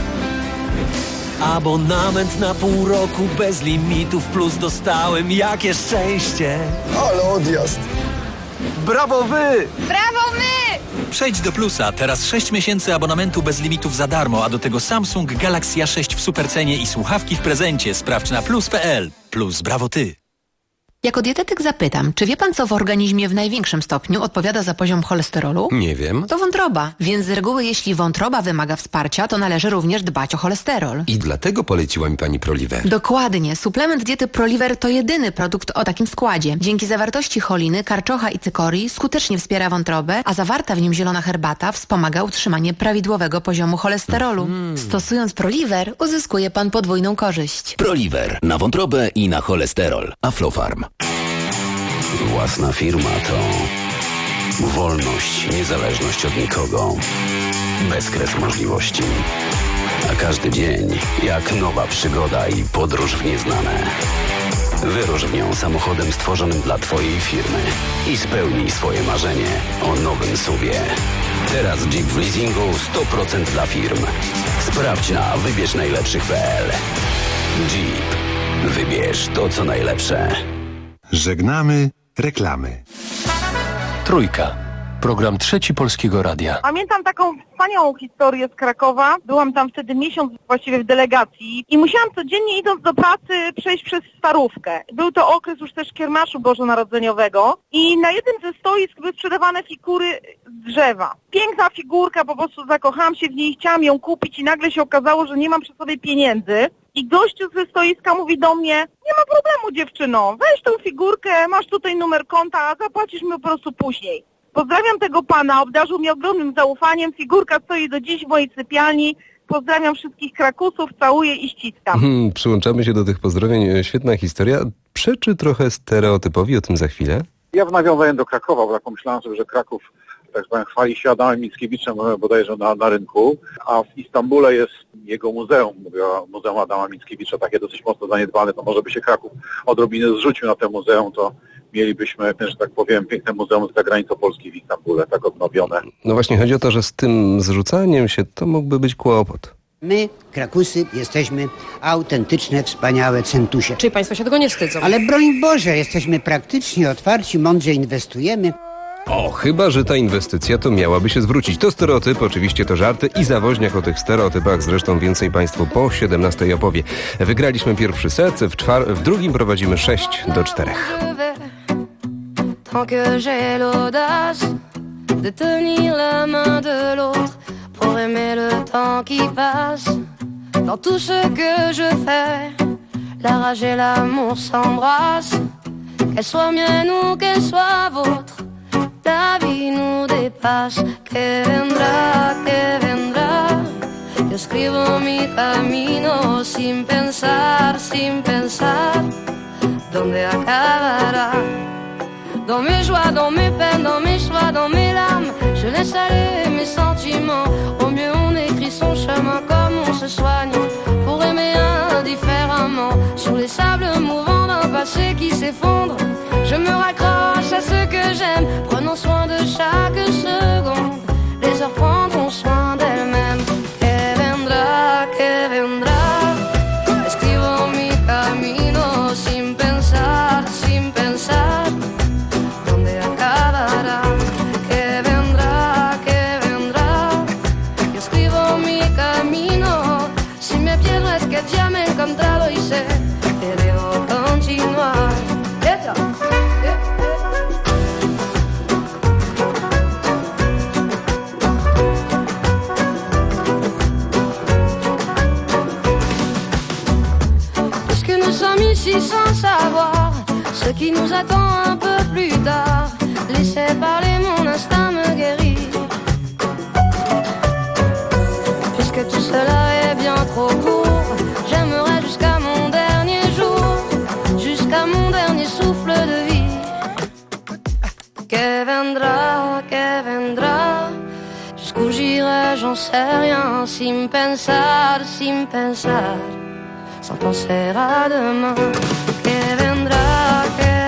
Abonament na pół roku bez limitów plus dostałem. Jakie szczęście! Ale odjazd! Brawo wy! Brawo my! Przejdź do Plusa. Teraz 6 miesięcy abonamentu bez limitów za darmo, a do tego Samsung Galaxy A6 w supercenie i słuchawki w prezencie. Sprawdź na plus.pl. Plus brawo ty! Jako dietetyk zapytam, czy wie pan, co w organizmie w największym stopniu odpowiada za poziom cholesterolu? Nie wiem. To wątroba, więc z reguły jeśli wątroba wymaga wsparcia, to należy również dbać o cholesterol. I dlatego poleciła mi pani Proliver. Dokładnie. Suplement diety Proliver to jedyny produkt o takim składzie. Dzięki zawartości choliny, karczocha i cykorii skutecznie wspiera wątrobę, a zawarta w nim zielona herbata wspomaga utrzymanie prawidłowego poziomu cholesterolu. Stosując Proliver, uzyskuje pan podwójną korzyść. Proliver na wątrobę i na cholesterol. Aflofarm. Własna firma to wolność, niezależność od nikogo, bezkres możliwości, a każdy dzień jak nowa przygoda i podróż w nieznane. Wyrusz w nią samochodem stworzonym dla twojej firmy i spełnij swoje marzenie o nowym SUV-ie. Teraz Jeep w leasingu 100% dla firm. Sprawdź na wybierznajlepszych.pl. Jeep. Wybierz to, co najlepsze. Żegnamy reklamy. Trójka. Program Trzeci Polskiego Radia. Pamiętam taką wspaniałą historię z Krakowa. Byłam tam wtedy miesiąc właściwie w delegacji i musiałam codziennie idąc do pracy przejść przez Starówkę. Był to okres już też kiermaszu bożonarodzeniowego i na jednym ze stoisk były sprzedawane figury z drzewa. Piękna figurka, po prostu zakochałam się w niej, chciałam ją kupić i nagle się okazało, że nie mam przy sobie pieniędzy. I gościu ze stoiska mówi do mnie, nie ma problemu dziewczyno, weź tą figurkę, masz tutaj numer konta, a zapłacisz mi po prostu później. Pozdrawiam tego pana, obdarzył mnie ogromnym zaufaniem, figurka stoi do dziś w mojej sypialni. Pozdrawiam wszystkich Krakusów, całuję i ściskam. Przyłączamy się do tych pozdrowień. Świetna historia. Przeczy trochę stereotypowi, o tym za chwilę. Ja w nawiązaniu do Krakowa, bo tak pomyślałem sobie, że Kraków, tak powiem, chwali się Adamem Mickiewiczem bodajże na rynku, a w Istambule jest jego muzeum, mówię o Muzeum Adama Mickiewicza, takie dosyć mocno zaniedbane, to może by się Kraków odrobinę zrzucił na to muzeum, to mielibyśmy, że tak powiem, piękne muzeum za granicą Polski w Istambule, tak odnowione. No właśnie, chodzi o to, że z tym zrzucaniem się to mógłby być kłopot. My, Krakusy, jesteśmy autentyczne, wspaniałe centusie. Czyli państwo się tego nie wstydzą? Ale broń Boże, jesteśmy praktyczni, otwarci, mądrze inwestujemy. O, chyba że ta inwestycja to miałaby się zwrócić. To stereotyp, oczywiście to żarty i Zawoźniak o tych stereotypach zresztą więcej państwu po 17 opowie. Wygraliśmy pierwszy set, w drugim prowadzimy 6-4. Tant que j'ai l'audace de tenir la main de l'autre pour aimer le temps qui passe. Dans tout ce que je fais, la rage et l'amour s'embrassent. Qu'elle soit mienne ou qu'elle soit vôtre, la vie nous dépasse. Que vendrá, yo escribo mi camino sin pensar, ¿dónde acabará? Dans mes joies, dans mes peines, dans mes choix, dans mes larmes, je laisse aller mes sentiments. Au mieux on écrit son chemin comme on se soigne pour aimer indifféremment. Sur les sables mouvants d'un passé qui s'effondre, je me raccroche à ce que j'aime, prenons soin de chaque seconde. Les heures prendront soin d'elles-mêmes. Que vendrá, escribo mi camino sin pensar, ¿dónde acabará? Que vendrá, yo escribo mi camino. Si me pierdo es que ya me he encontrado y sé que debo continuar. Puisque nous sommes ici sans savoir ce qui nous attend un peu plus tard, laissez parler, mon instinct me guérit. Puisque tout cela est bien trop court, j'aimerais jusqu'à mon dernier jour, jusqu'à mon dernier souffle de vie. Que vendrá, jusqu'où j'irai, j'en sais rien, sin pensar, sans penser à demain. Que vendrá,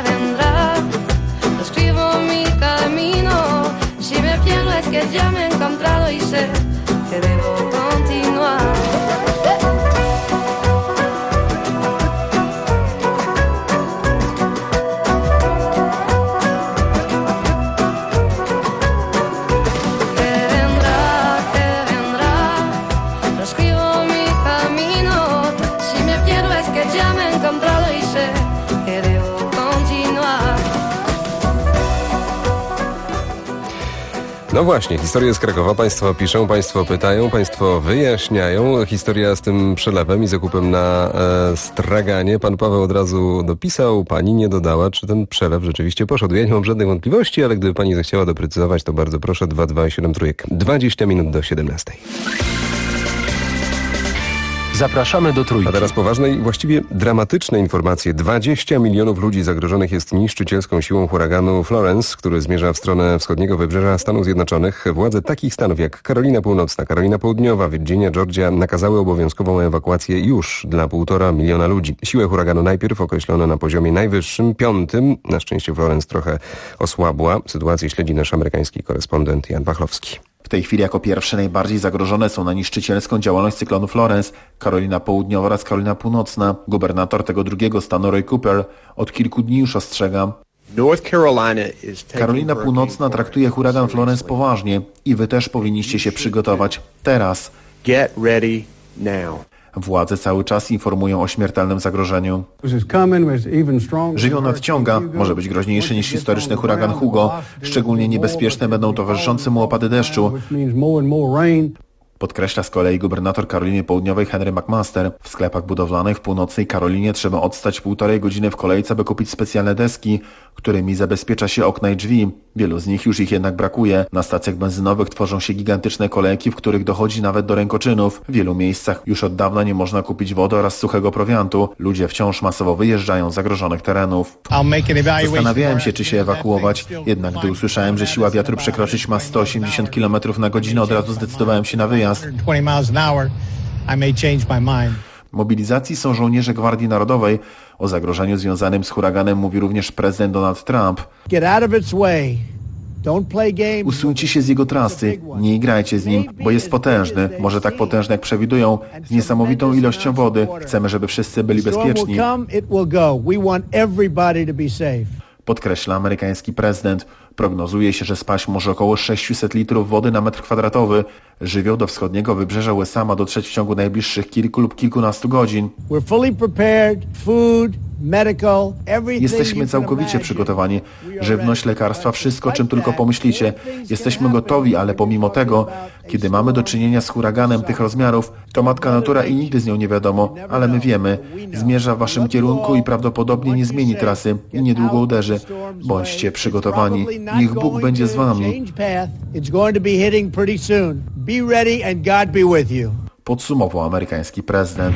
escribo mi camino. Si me pierdo es que ya me he encontrado y sé que debo continuar. Ya me he encontrado y sé que debo continuar. No właśnie, historie z Krakowa. Państwo piszą, państwo pytają, państwo wyjaśniają. Historia z tym przelewem i zakupem na straganie. Pan Paweł od razu dopisał, pani nie dodała, czy ten przelew rzeczywiście poszedł. Ja nie mam żadnych wątpliwości, ale gdyby pani zechciała doprecyzować, to bardzo proszę. 227 trójek. 20 minut do 17. Zapraszamy do Trójki. A teraz poważne i właściwie dramatyczne informacje. 20 milionów ludzi zagrożonych jest niszczycielską siłą huraganu Florence, który zmierza w stronę wschodniego wybrzeża Stanów Zjednoczonych. Władze takich stanów jak Karolina Północna, Karolina Południowa, Virginia, Georgia nakazały obowiązkową ewakuację już dla 1,5 miliona ludzi. Siłę huraganu najpierw określono na poziomie najwyższym, 5. Na szczęście Florence trochę osłabła. Sytuację śledzi nasz amerykański korespondent Jan Wachlowski. W tej chwili jako pierwsze najbardziej zagrożone są na niszczycielską działalność cyklonu Florence Karolina Południowa oraz Karolina Północna. Gubernator tego drugiego stanu Roy Cooper od kilku dni już ostrzega. Karolina Północna traktuje huragan Florence poważnie i wy też powinniście się przygotować teraz. Get ready now. Władze cały czas informują o śmiertelnym zagrożeniu. Żywioł nadciąga, może być groźniejszy niż historyczny huragan Hugo. Szczególnie niebezpieczne będą towarzyszące mu opady deszczu. Podkreśla z kolei gubernator Karoliny Południowej Henry McMaster. W sklepach budowlanych w północnej Karolinie trzeba odstać 1,5 godziny w kolejce, by kupić specjalne deski, którymi zabezpiecza się okna i drzwi. Wielu z nich już ich jednak brakuje. Na stacjach benzynowych tworzą się gigantyczne kolejki, w których dochodzi nawet do rękoczynów. W wielu miejscach już od dawna nie można kupić wody oraz suchego prowiantu. Ludzie wciąż masowo wyjeżdżają z zagrożonych terenów. Zastanawiałem się, czy się ewakuować. Jednak gdy usłyszałem, że siła wiatru przekroczyć ma 180 km na godzinę, od razu zdecydowałem się na wyjazd. Mobilizacji są żołnierze Gwardii Narodowej. O zagrożeniu związanym z huraganem mówi również prezydent Donald Trump. Usuńcie się z jego trasy, nie grajcie z nim, bo jest potężny, może tak potężny jak przewidują, z niesamowitą ilością wody. Chcemy, żeby wszyscy byli bezpieczni. Podkreśla amerykański prezydent. Prognozuje się, że spaść może około 600 litrów wody na metr kwadratowy. Żywioł do wschodniego wybrzeża USA ma dotrzeć w ciągu najbliższych kilku lub kilkunastu godzin. Jesteśmy całkowicie przygotowani. Żywność, lekarstwa, wszystko, czym tylko pomyślicie. Jesteśmy gotowi, ale pomimo tego, kiedy mamy do czynienia z huraganem tych rozmiarów, to matka natura i nigdy z nią nie wiadomo, ale my wiemy. Zmierza w waszym kierunku i prawdopodobnie nie zmieni trasy i niedługo uderzy. Bądźcie przygotowani. Niech Bóg będzie z wami. Podsumował amerykański prezydent.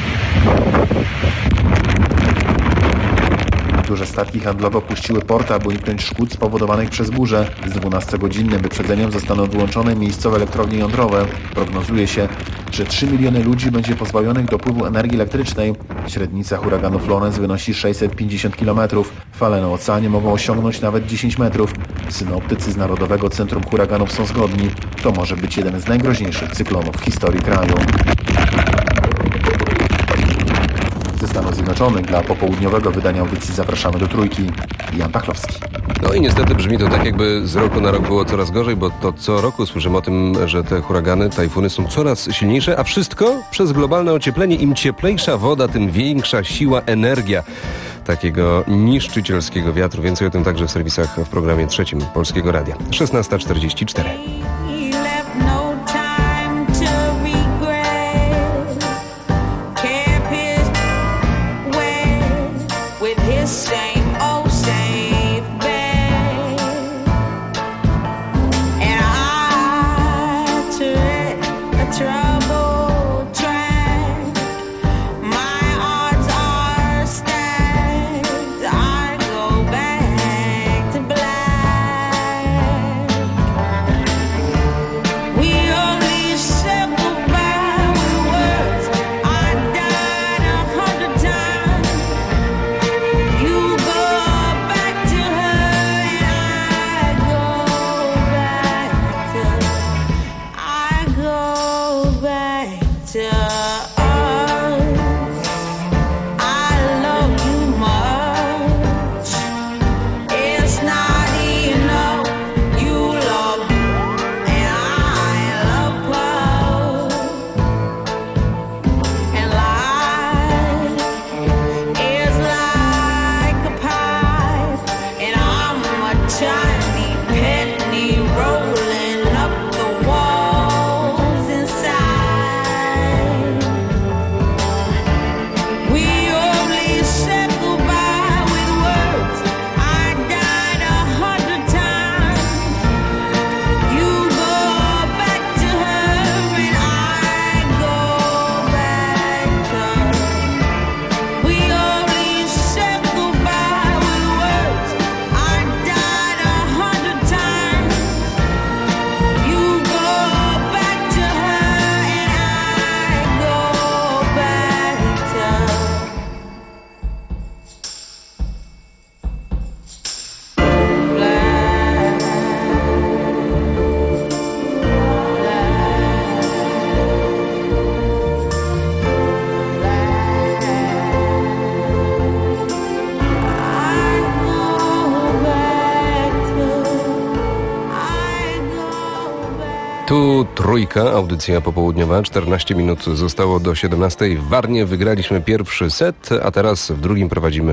Duże statki handlowe opuściły port, aby uniknąć szkód spowodowanych przez burzę. Z 12-godzinnym wyprzedzeniem zostaną wyłączone miejscowe elektrownie jądrowe. Prognozuje się, że 3 miliony ludzi będzie pozbawionych dopływu energii elektrycznej. Średnica huraganu Florence wynosi 650 km. Fale na oceanie mogą osiągnąć nawet 10 metrów. Synoptycy z Narodowego Centrum Huraganów są zgodni. To może być jeden z najgroźniejszych cyklonów w historii kraju. Ze Stanów Zjednoczonych dla popołudniowego wydania audycji zapraszamy do Trójki. Jan Pachlowski. No i niestety brzmi to tak, jakby z roku na rok było coraz gorzej, bo to co roku słyszymy o tym, że te huragany, tajfuny są coraz silniejsze, a wszystko przez globalne ocieplenie. Im cieplejsza woda, tym większa siła, energia takiego niszczycielskiego wiatru. Więcej o tym także w serwisach w programie 3 Polskiego Radia. 16:44. Trójka, audycja popołudniowa, 14 minut zostało do 17. W Warnie wygraliśmy pierwszy set, a teraz w drugim prowadzimy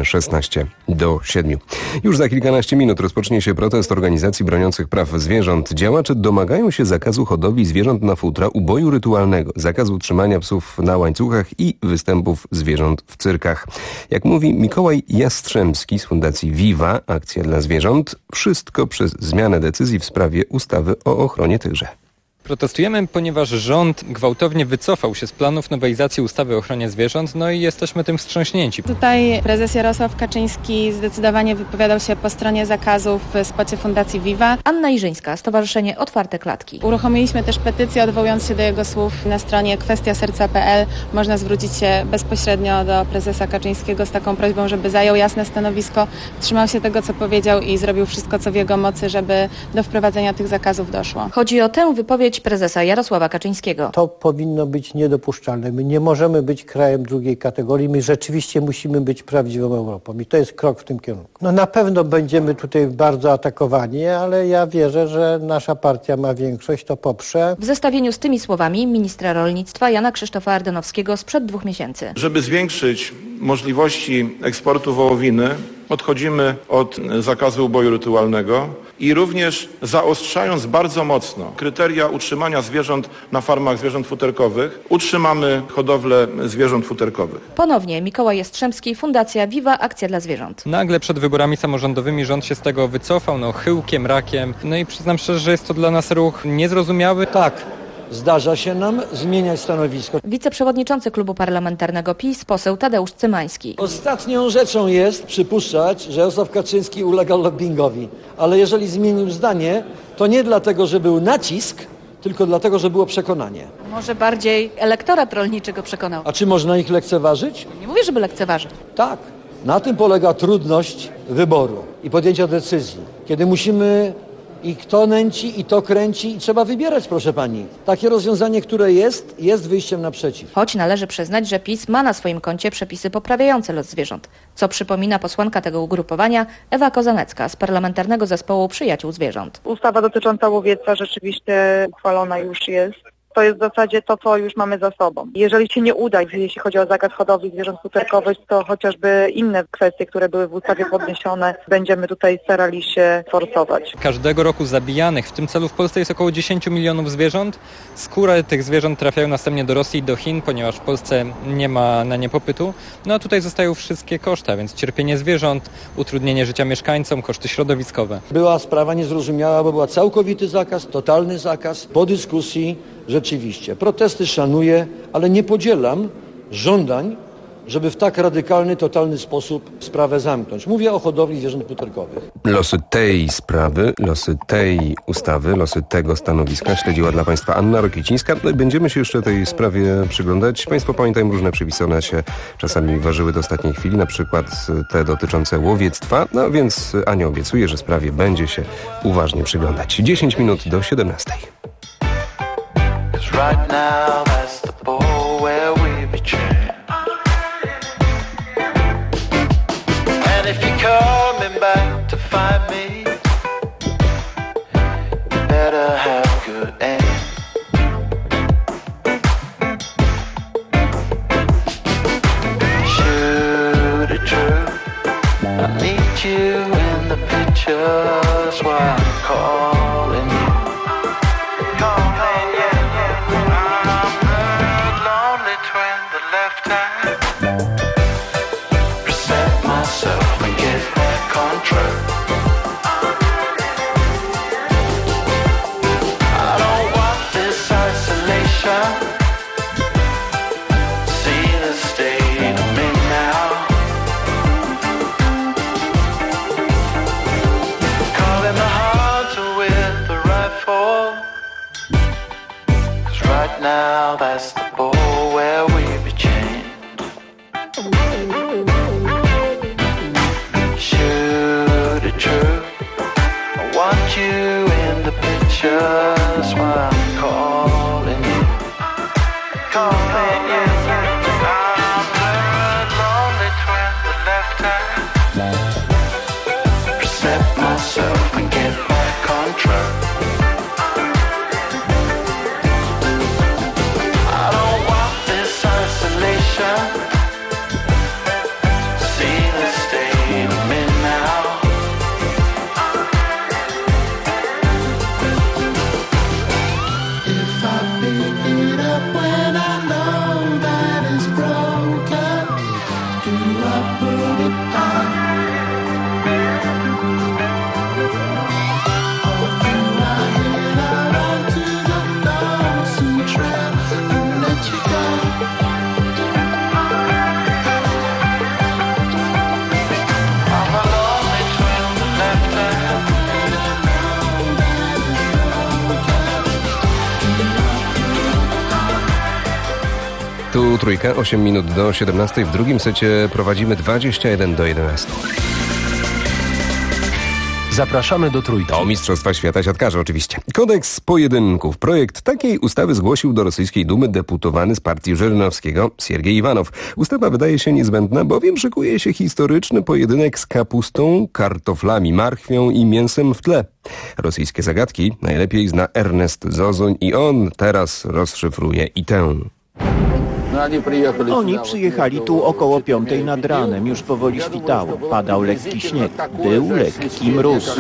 16-7. Już za kilkanaście minut rozpocznie się protest organizacji broniących praw zwierząt. Działacze domagają się zakazu hodowli zwierząt na futra, uboju rytualnego, zakazu trzymania psów na łańcuchach i występów zwierząt w cyrkach. Jak mówi Mikołaj Jastrzębski z Fundacji Viva, Akcja dla Zwierząt, wszystko przez zmianę decyzji w sprawie ustawy o ochronie tychże. Protestujemy, ponieważ rząd gwałtownie wycofał się z planów nowelizacji ustawy o ochronie zwierząt, no i jesteśmy tym wstrząśnięci. Tutaj prezes Jarosław Kaczyński zdecydowanie wypowiadał się po stronie zakazów w spocie Fundacji Viva. Anna Iżyńska, Stowarzyszenie Otwarte Klatki. Uruchomiliśmy też petycję, odwołując się do jego słów na stronie kwestiaserca.pl. Można zwrócić się bezpośrednio do prezesa Kaczyńskiego z taką prośbą, żeby zajął jasne stanowisko, trzymał się tego, co powiedział i zrobił wszystko, co w jego mocy, żeby do wprowadzenia tych zakazów doszło. Chodzi o tę wypowiedź prezesa Jarosława Kaczyńskiego. To powinno być niedopuszczalne. My nie możemy być krajem drugiej kategorii. My rzeczywiście musimy być prawdziwą Europą. I to jest krok w tym kierunku. No na pewno będziemy tutaj bardzo atakowani, ale ja wierzę, że nasza partia ma większość, to poprze. W zestawieniu z tymi słowami ministra rolnictwa Jana Krzysztofa Ardanowskiego sprzed 2 miesięcy. Żeby zwiększyć możliwości eksportu wołowiny, odchodzimy od zakazu uboju rytualnego i również zaostrzając bardzo mocno kryteria utrzymania zwierząt na farmach zwierząt futerkowych, utrzymamy hodowlę zwierząt futerkowych. Ponownie Mikołaj Jastrzębski, Fundacja Viva, Akcja dla Zwierząt. Nagle przed wyborami samorządowymi rząd się z tego wycofał, chyłkiem, rakiem. No i przyznam szczerze, że jest to dla nas ruch niezrozumiały. Tak. Zdarza się nam zmieniać stanowisko. Wiceprzewodniczący Klubu Parlamentarnego PiS, poseł Tadeusz Cymański. Ostatnią rzeczą jest przypuszczać, że Jarosław Kaczyński ulegał lobbingowi. Ale jeżeli zmienił zdanie, to nie dlatego, że był nacisk, tylko dlatego, że było przekonanie. Może bardziej elektorat rolniczy go przekonał. A czy można ich lekceważyć? Nie mówię, żeby lekceważyć. Tak. Na tym polega trudność wyboru i podjęcia decyzji. Kiedy musimy i to nęci, i to kręci i trzeba wybierać, proszę pani. Takie rozwiązanie, które jest wyjściem naprzeciw. Choć należy przyznać, że PiS ma na swoim koncie przepisy poprawiające los zwierząt, co przypomina posłanka tego ugrupowania Ewa Kozanecka z Parlamentarnego Zespołu Przyjaciół Zwierząt. Ustawa dotycząca łowiectwa rzeczywiście uchwalona już jest. To jest w zasadzie to, co już mamy za sobą. Jeżeli się nie uda, jeśli chodzi o zakaz hodowli zwierząt futerkowych, to chociażby inne kwestie, które były w ustawie podniesione, będziemy tutaj starali się forsować. Każdego roku zabijanych w tym celu w Polsce jest około 10 milionów zwierząt. Skóry tych zwierząt trafiają następnie do Rosji i do Chin, ponieważ w Polsce nie ma na nie popytu. No a tutaj zostają wszystkie koszta, więc cierpienie zwierząt, utrudnienie życia mieszkańcom, koszty środowiskowe. Była sprawa niezrozumiała, bo była całkowity zakaz, totalny zakaz. Po dyskusji rzeczywiście protesty szanuję, ale nie podzielam żądań, żeby w tak radykalny, totalny sposób sprawę zamknąć. Mówię o hodowli zwierząt futerkowych. Losy tej sprawy, losy tej ustawy, losy tego stanowiska śledziła dla Państwa Anna Rokicińska. Będziemy się jeszcze tej sprawie przyglądać. Państwo pamiętają różne przepisy, one się czasami ważyły do ostatniej chwili, na przykład te dotyczące łowiectwa. No więc Ania obiecuje, że sprawie będzie się uważnie przyglądać. 10 minut do 17. Right now, that's the ball where we betray. And if you're coming back to find me, you better have good aim. Shoot it true. I need you in the picture, that's why I'm calling you. Reset myself and get back on track. I don't want this isolation. See the state of me now. Calling the hunter with the rifle. 'Cause right now that's the ball where we be chained. Shoot it true. I want you in the picture, that's why I'm calling you. Calling you. I'm blurred, lonely twin, the left hand. Reset myself and get back on track. trójka, 8 minut do 17. W drugim secie prowadzimy 21-11. Zapraszamy do Trójki. To Mistrzostwa Świata Siatkarzy oczywiście. Kodeks pojedynków. Projekt takiej ustawy zgłosił do rosyjskiej Dumy deputowany z partii Żyrynowskiego Siergiej Iwanow. Ustawa wydaje się niezbędna, bowiem szykuje się historyczny pojedynek z kapustą, kartoflami, marchwią i mięsem w tle. Rosyjskie zagadki najlepiej zna Ernest Zozuń i on teraz rozszyfruje i tę. Oni przyjechali tu około 5 nad ranem, już powoli świtało. Padał lekki śnieg, był lekki mróz.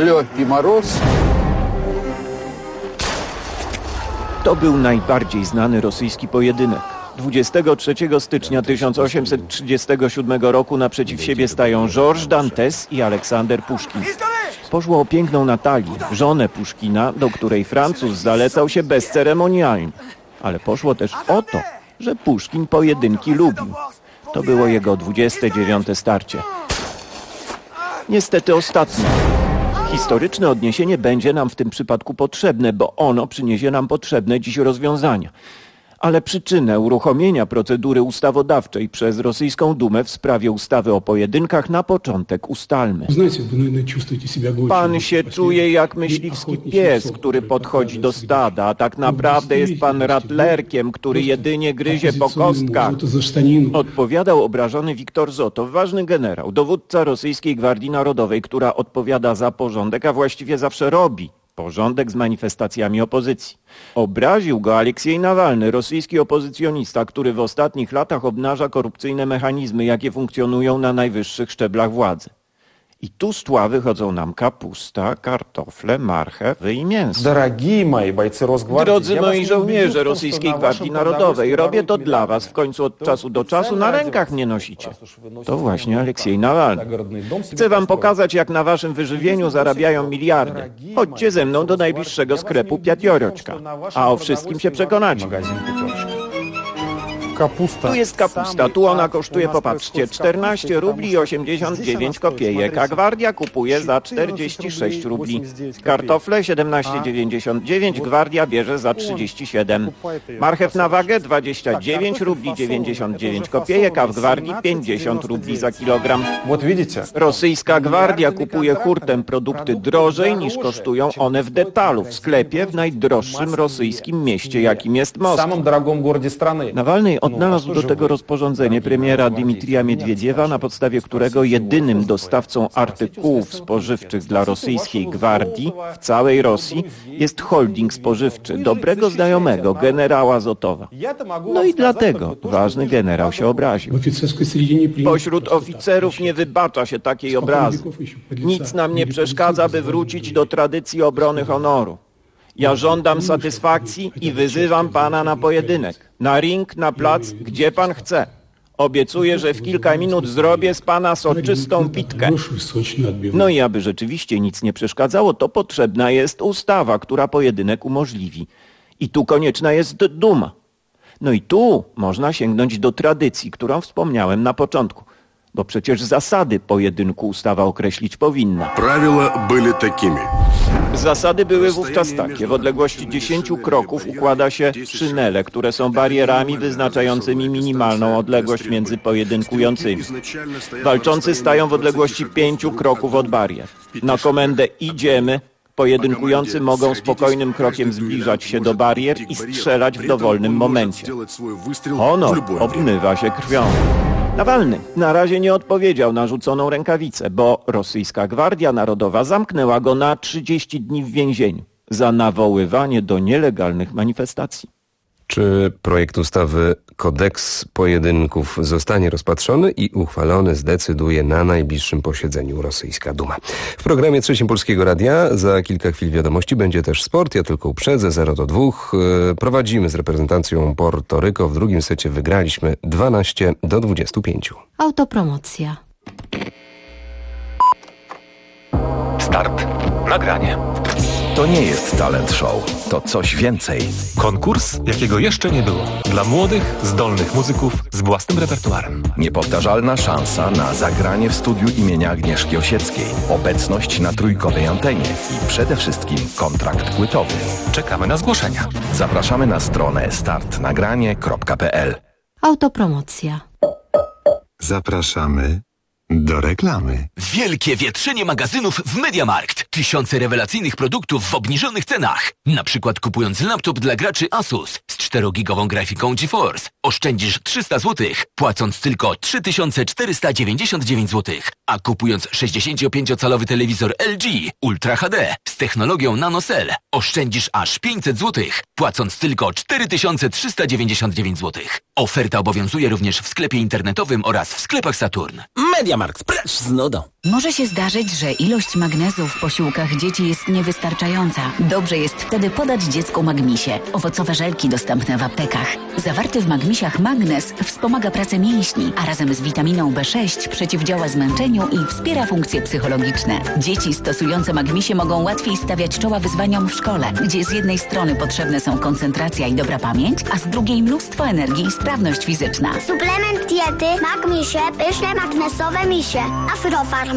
To był najbardziej znany rosyjski pojedynek. 23 stycznia 1837 roku naprzeciw siebie stają Georges Dantes i Aleksander Puszkin. Poszło o piękną Natalię, żonę Puszkina, do której Francuz zalecał się bezceremonialnie. Ale poszło też o to, że Puszkin pojedynki lubił. To było jego 29. starcie. Niestety ostatnie. Historyczne odniesienie będzie nam w tym przypadku potrzebne, bo ono przyniesie nam potrzebne dziś rozwiązania. Ale przyczynę uruchomienia procedury ustawodawczej przez rosyjską Dumę w sprawie ustawy o pojedynkach na początek ustalmy. Pan się czuje jak myśliwski pies, który podchodzi do stada, a tak naprawdę jest pan ratlerkiem, który jedynie gryzie po kostkach. Odpowiadał obrażony Wiktor Zotow, ważny generał, dowódca rosyjskiej Gwardii Narodowej, która odpowiada za porządek, a właściwie zawsze robi porządek z manifestacjami opozycji. Obraził go Aleksiej Nawalny, rosyjski opozycjonista, który w ostatnich latach obnaża korupcyjne mechanizmy, jakie funkcjonują na najwyższych szczeblach władzy. I tu z tła wychodzą nam kapusta, kartofle, marchew i mięso. Drodzy moi żołnierze rosyjskiej Gwardii Narodowej, robię to dla was, w końcu od czasu do czasu na rękach mnie nosicie. To właśnie Aleksiej Nawalny. Chcę wam pokazać, jak na waszym wyżywieniu zarabiają miliardy. Chodźcie ze mną do najbliższego sklepu Piatioroczka, a o wszystkim się przekonacie. Tu jest kapusta, tu ona kosztuje, popatrzcie, 14 rubli i 89 kopiejek, a Gwardia kupuje za 46 rubli. Kartofle 17,99, Gwardia bierze za 37. Marchew na wagę 29 rubli 99 kopiejek, a w Gwardii 50 rubli za kilogram. Rosyjska Gwardia kupuje hurtem produkty drożej niż kosztują one w detalu w sklepie w najdroższym rosyjskim mieście, jakim jest Moskwa. Nawalny odnalazł do tego rozporządzenie premiera Dmitrija Miedwiediewa, na podstawie którego jedynym dostawcą artykułów spożywczych dla rosyjskiej gwardii w całej Rosji jest holding spożywczy dobrego znajomego generała Zotowa. No i dlatego ważny generał się obraził. Pośród oficerów nie wybacza się takiej obrazy. Nic nam nie przeszkadza, by wrócić do tradycji obrony honoru. Ja żądam satysfakcji i wyzywam pana na pojedynek. Na ring, na plac, gdzie pan chce. Obiecuję, że w kilka minut zrobię z pana soczystą bitkę. No i aby rzeczywiście nic nie przeszkadzało, to potrzebna jest ustawa, która pojedynek umożliwi. I tu konieczna jest duma. No i tu można sięgnąć do tradycji, którą wspomniałem na początku. Bo przecież zasady pojedynku ustawa określić powinna. Правила были такими. Zasady były wówczas takie. W odległości 10 kroków układa się szynele, które są barierami wyznaczającymi minimalną odległość między pojedynkującymi. Walczący stają w odległości 5 kroków od barier. Na komendę idziemy. Pojedynkujący mogą spokojnym krokiem zbliżać się do barier i strzelać w dowolnym momencie. Honor obmywa się krwią. Nawalny na razie nie odpowiedział na rzuconą rękawicę, bo rosyjska Gwardia Narodowa zamknęła go na 30 dni w więzieniu za nawoływanie do nielegalnych manifestacji. Czy projekt ustawy Kodeks Pojedynków zostanie rozpatrzony i uchwalony, zdecyduje na najbliższym posiedzeniu rosyjska Duma. W programie Trzecim Polskiego Radia za kilka chwil wiadomości będzie też sport. Ja tylko uprzedzę, 0-2. Prowadzimy z reprezentacją Porto-Ryko. W drugim secie wygraliśmy 12-25. Autopromocja. Start. Nagranie. To nie jest talent show, to coś więcej. Konkurs, jakiego jeszcze nie było. Dla młodych, zdolnych muzyków z własnym repertuarem. Niepowtarzalna szansa na zagranie w studiu imienia Agnieszki Osieckiej. Obecność na trójkowej antenie i przede wszystkim kontrakt płytowy. Czekamy na zgłoszenia. Zapraszamy na stronę startnagranie.pl. Autopromocja. Zapraszamy do reklamy. Wielkie wietrzenie magazynów w MediaMarkt. Tysiące rewelacyjnych produktów w obniżonych cenach. Na przykład kupując laptop dla graczy Asus z 4-gigową grafiką GeForce oszczędzisz 300 zł, płacąc tylko 3499 zł. A kupując 65-calowy telewizor LG Ultra HD z technologią NanoCell oszczędzisz aż 500 zł, płacąc tylko 4399 zł. Oferta obowiązuje również w sklepie internetowym oraz w sklepach Saturn. MediaMarkt, precz z nudą. Może się zdarzyć, że ilość magnezu w posiłkach dzieci jest niewystarczająca. Dobrze jest wtedy podać dziecku Magmisie. Owocowe żelki dostępne w aptekach. Zawarty w Magmisiach magnez wspomaga pracę mięśni, a razem z witaminą B6 przeciwdziała zmęczeniu i wspiera funkcje psychologiczne. Dzieci stosujące Magmisie mogą łatwiej stawiać czoła wyzwaniom w szkole, gdzie z jednej strony potrzebne są koncentracja i dobra pamięć, a z drugiej mnóstwo energii i sprawność fizyczna. Suplement diety Magmisie, pyszne magnesowe misie. Afrofarm.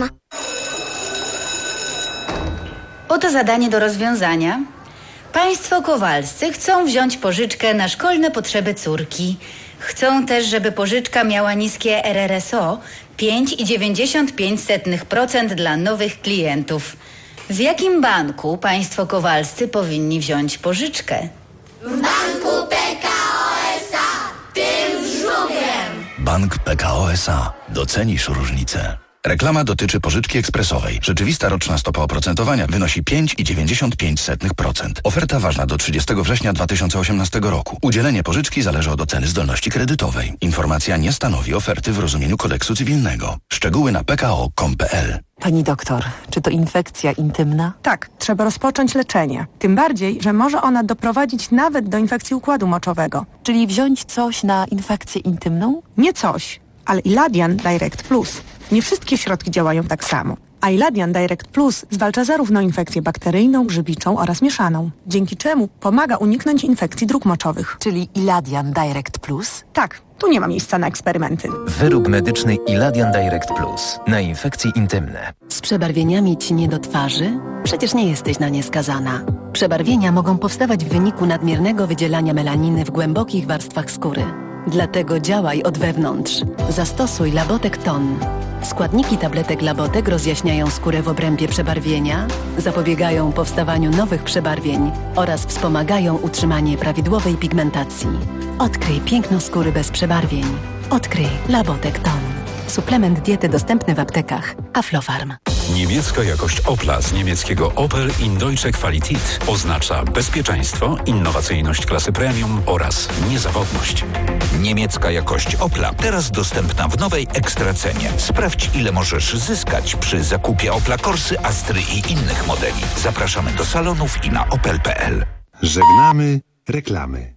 Oto zadanie do rozwiązania. Państwo Kowalscy chcą wziąć pożyczkę na szkolne potrzeby córki. Chcą też, żeby pożyczka miała niskie RRSO 5,95% dla nowych klientów. W jakim banku państwo Kowalscy powinni wziąć pożyczkę? W banku PKO SA, tym z żubrem. Bank PKO SA. Docenisz różnicę. Reklama dotyczy pożyczki ekspresowej. Rzeczywista roczna stopa oprocentowania wynosi 5,95%. Oferta ważna do 30 września 2018 roku. Udzielenie pożyczki zależy od oceny zdolności kredytowej. Informacja nie stanowi oferty w rozumieniu kodeksu cywilnego. Szczegóły na pko.com.pl. Pani doktor, czy to infekcja intymna? Tak, trzeba rozpocząć leczenie. Tym bardziej, że może ona doprowadzić nawet do infekcji układu moczowego. Czyli wziąć coś na infekcję intymną? Nie coś, ale Iladian Direct Plus. Nie wszystkie środki działają tak samo. A Iladian Direct Plus zwalcza zarówno infekcję bakteryjną, grzybiczą oraz mieszaną, dzięki czemu pomaga uniknąć infekcji dróg moczowych. Czyli Iladian Direct Plus? Tak, tu nie ma miejsca na eksperymenty. Wyrób medyczny Iladian Direct Plus na infekcje intymne. Z przebarwieniami ci nie do twarzy? Przecież nie jesteś na nie skazana. Przebarwienia mogą powstawać w wyniku nadmiernego wydzielania melaniny w głębokich warstwach skóry. Dlatego działaj od wewnątrz. Zastosuj Labotek Ton. Składniki tabletek Labotek rozjaśniają skórę w obrębie przebarwienia, zapobiegają powstawaniu nowych przebarwień oraz wspomagają utrzymanie prawidłowej pigmentacji. Odkryj piękno skóry bez przebarwień. Odkryj Labotek Ton. Suplement diety dostępny w aptekach. Aflofarm. Niemiecka jakość Opla z niemieckiego Opel in Deutsche Qualität oznacza bezpieczeństwo, innowacyjność klasy premium oraz niezawodność. Niemiecka jakość Opla teraz dostępna w nowej ekstracenie. Sprawdź, ile możesz zyskać przy zakupie Opla Corsy, Astry i innych modeli. Zapraszamy do salonów i na opel.pl. Żegnamy reklamy.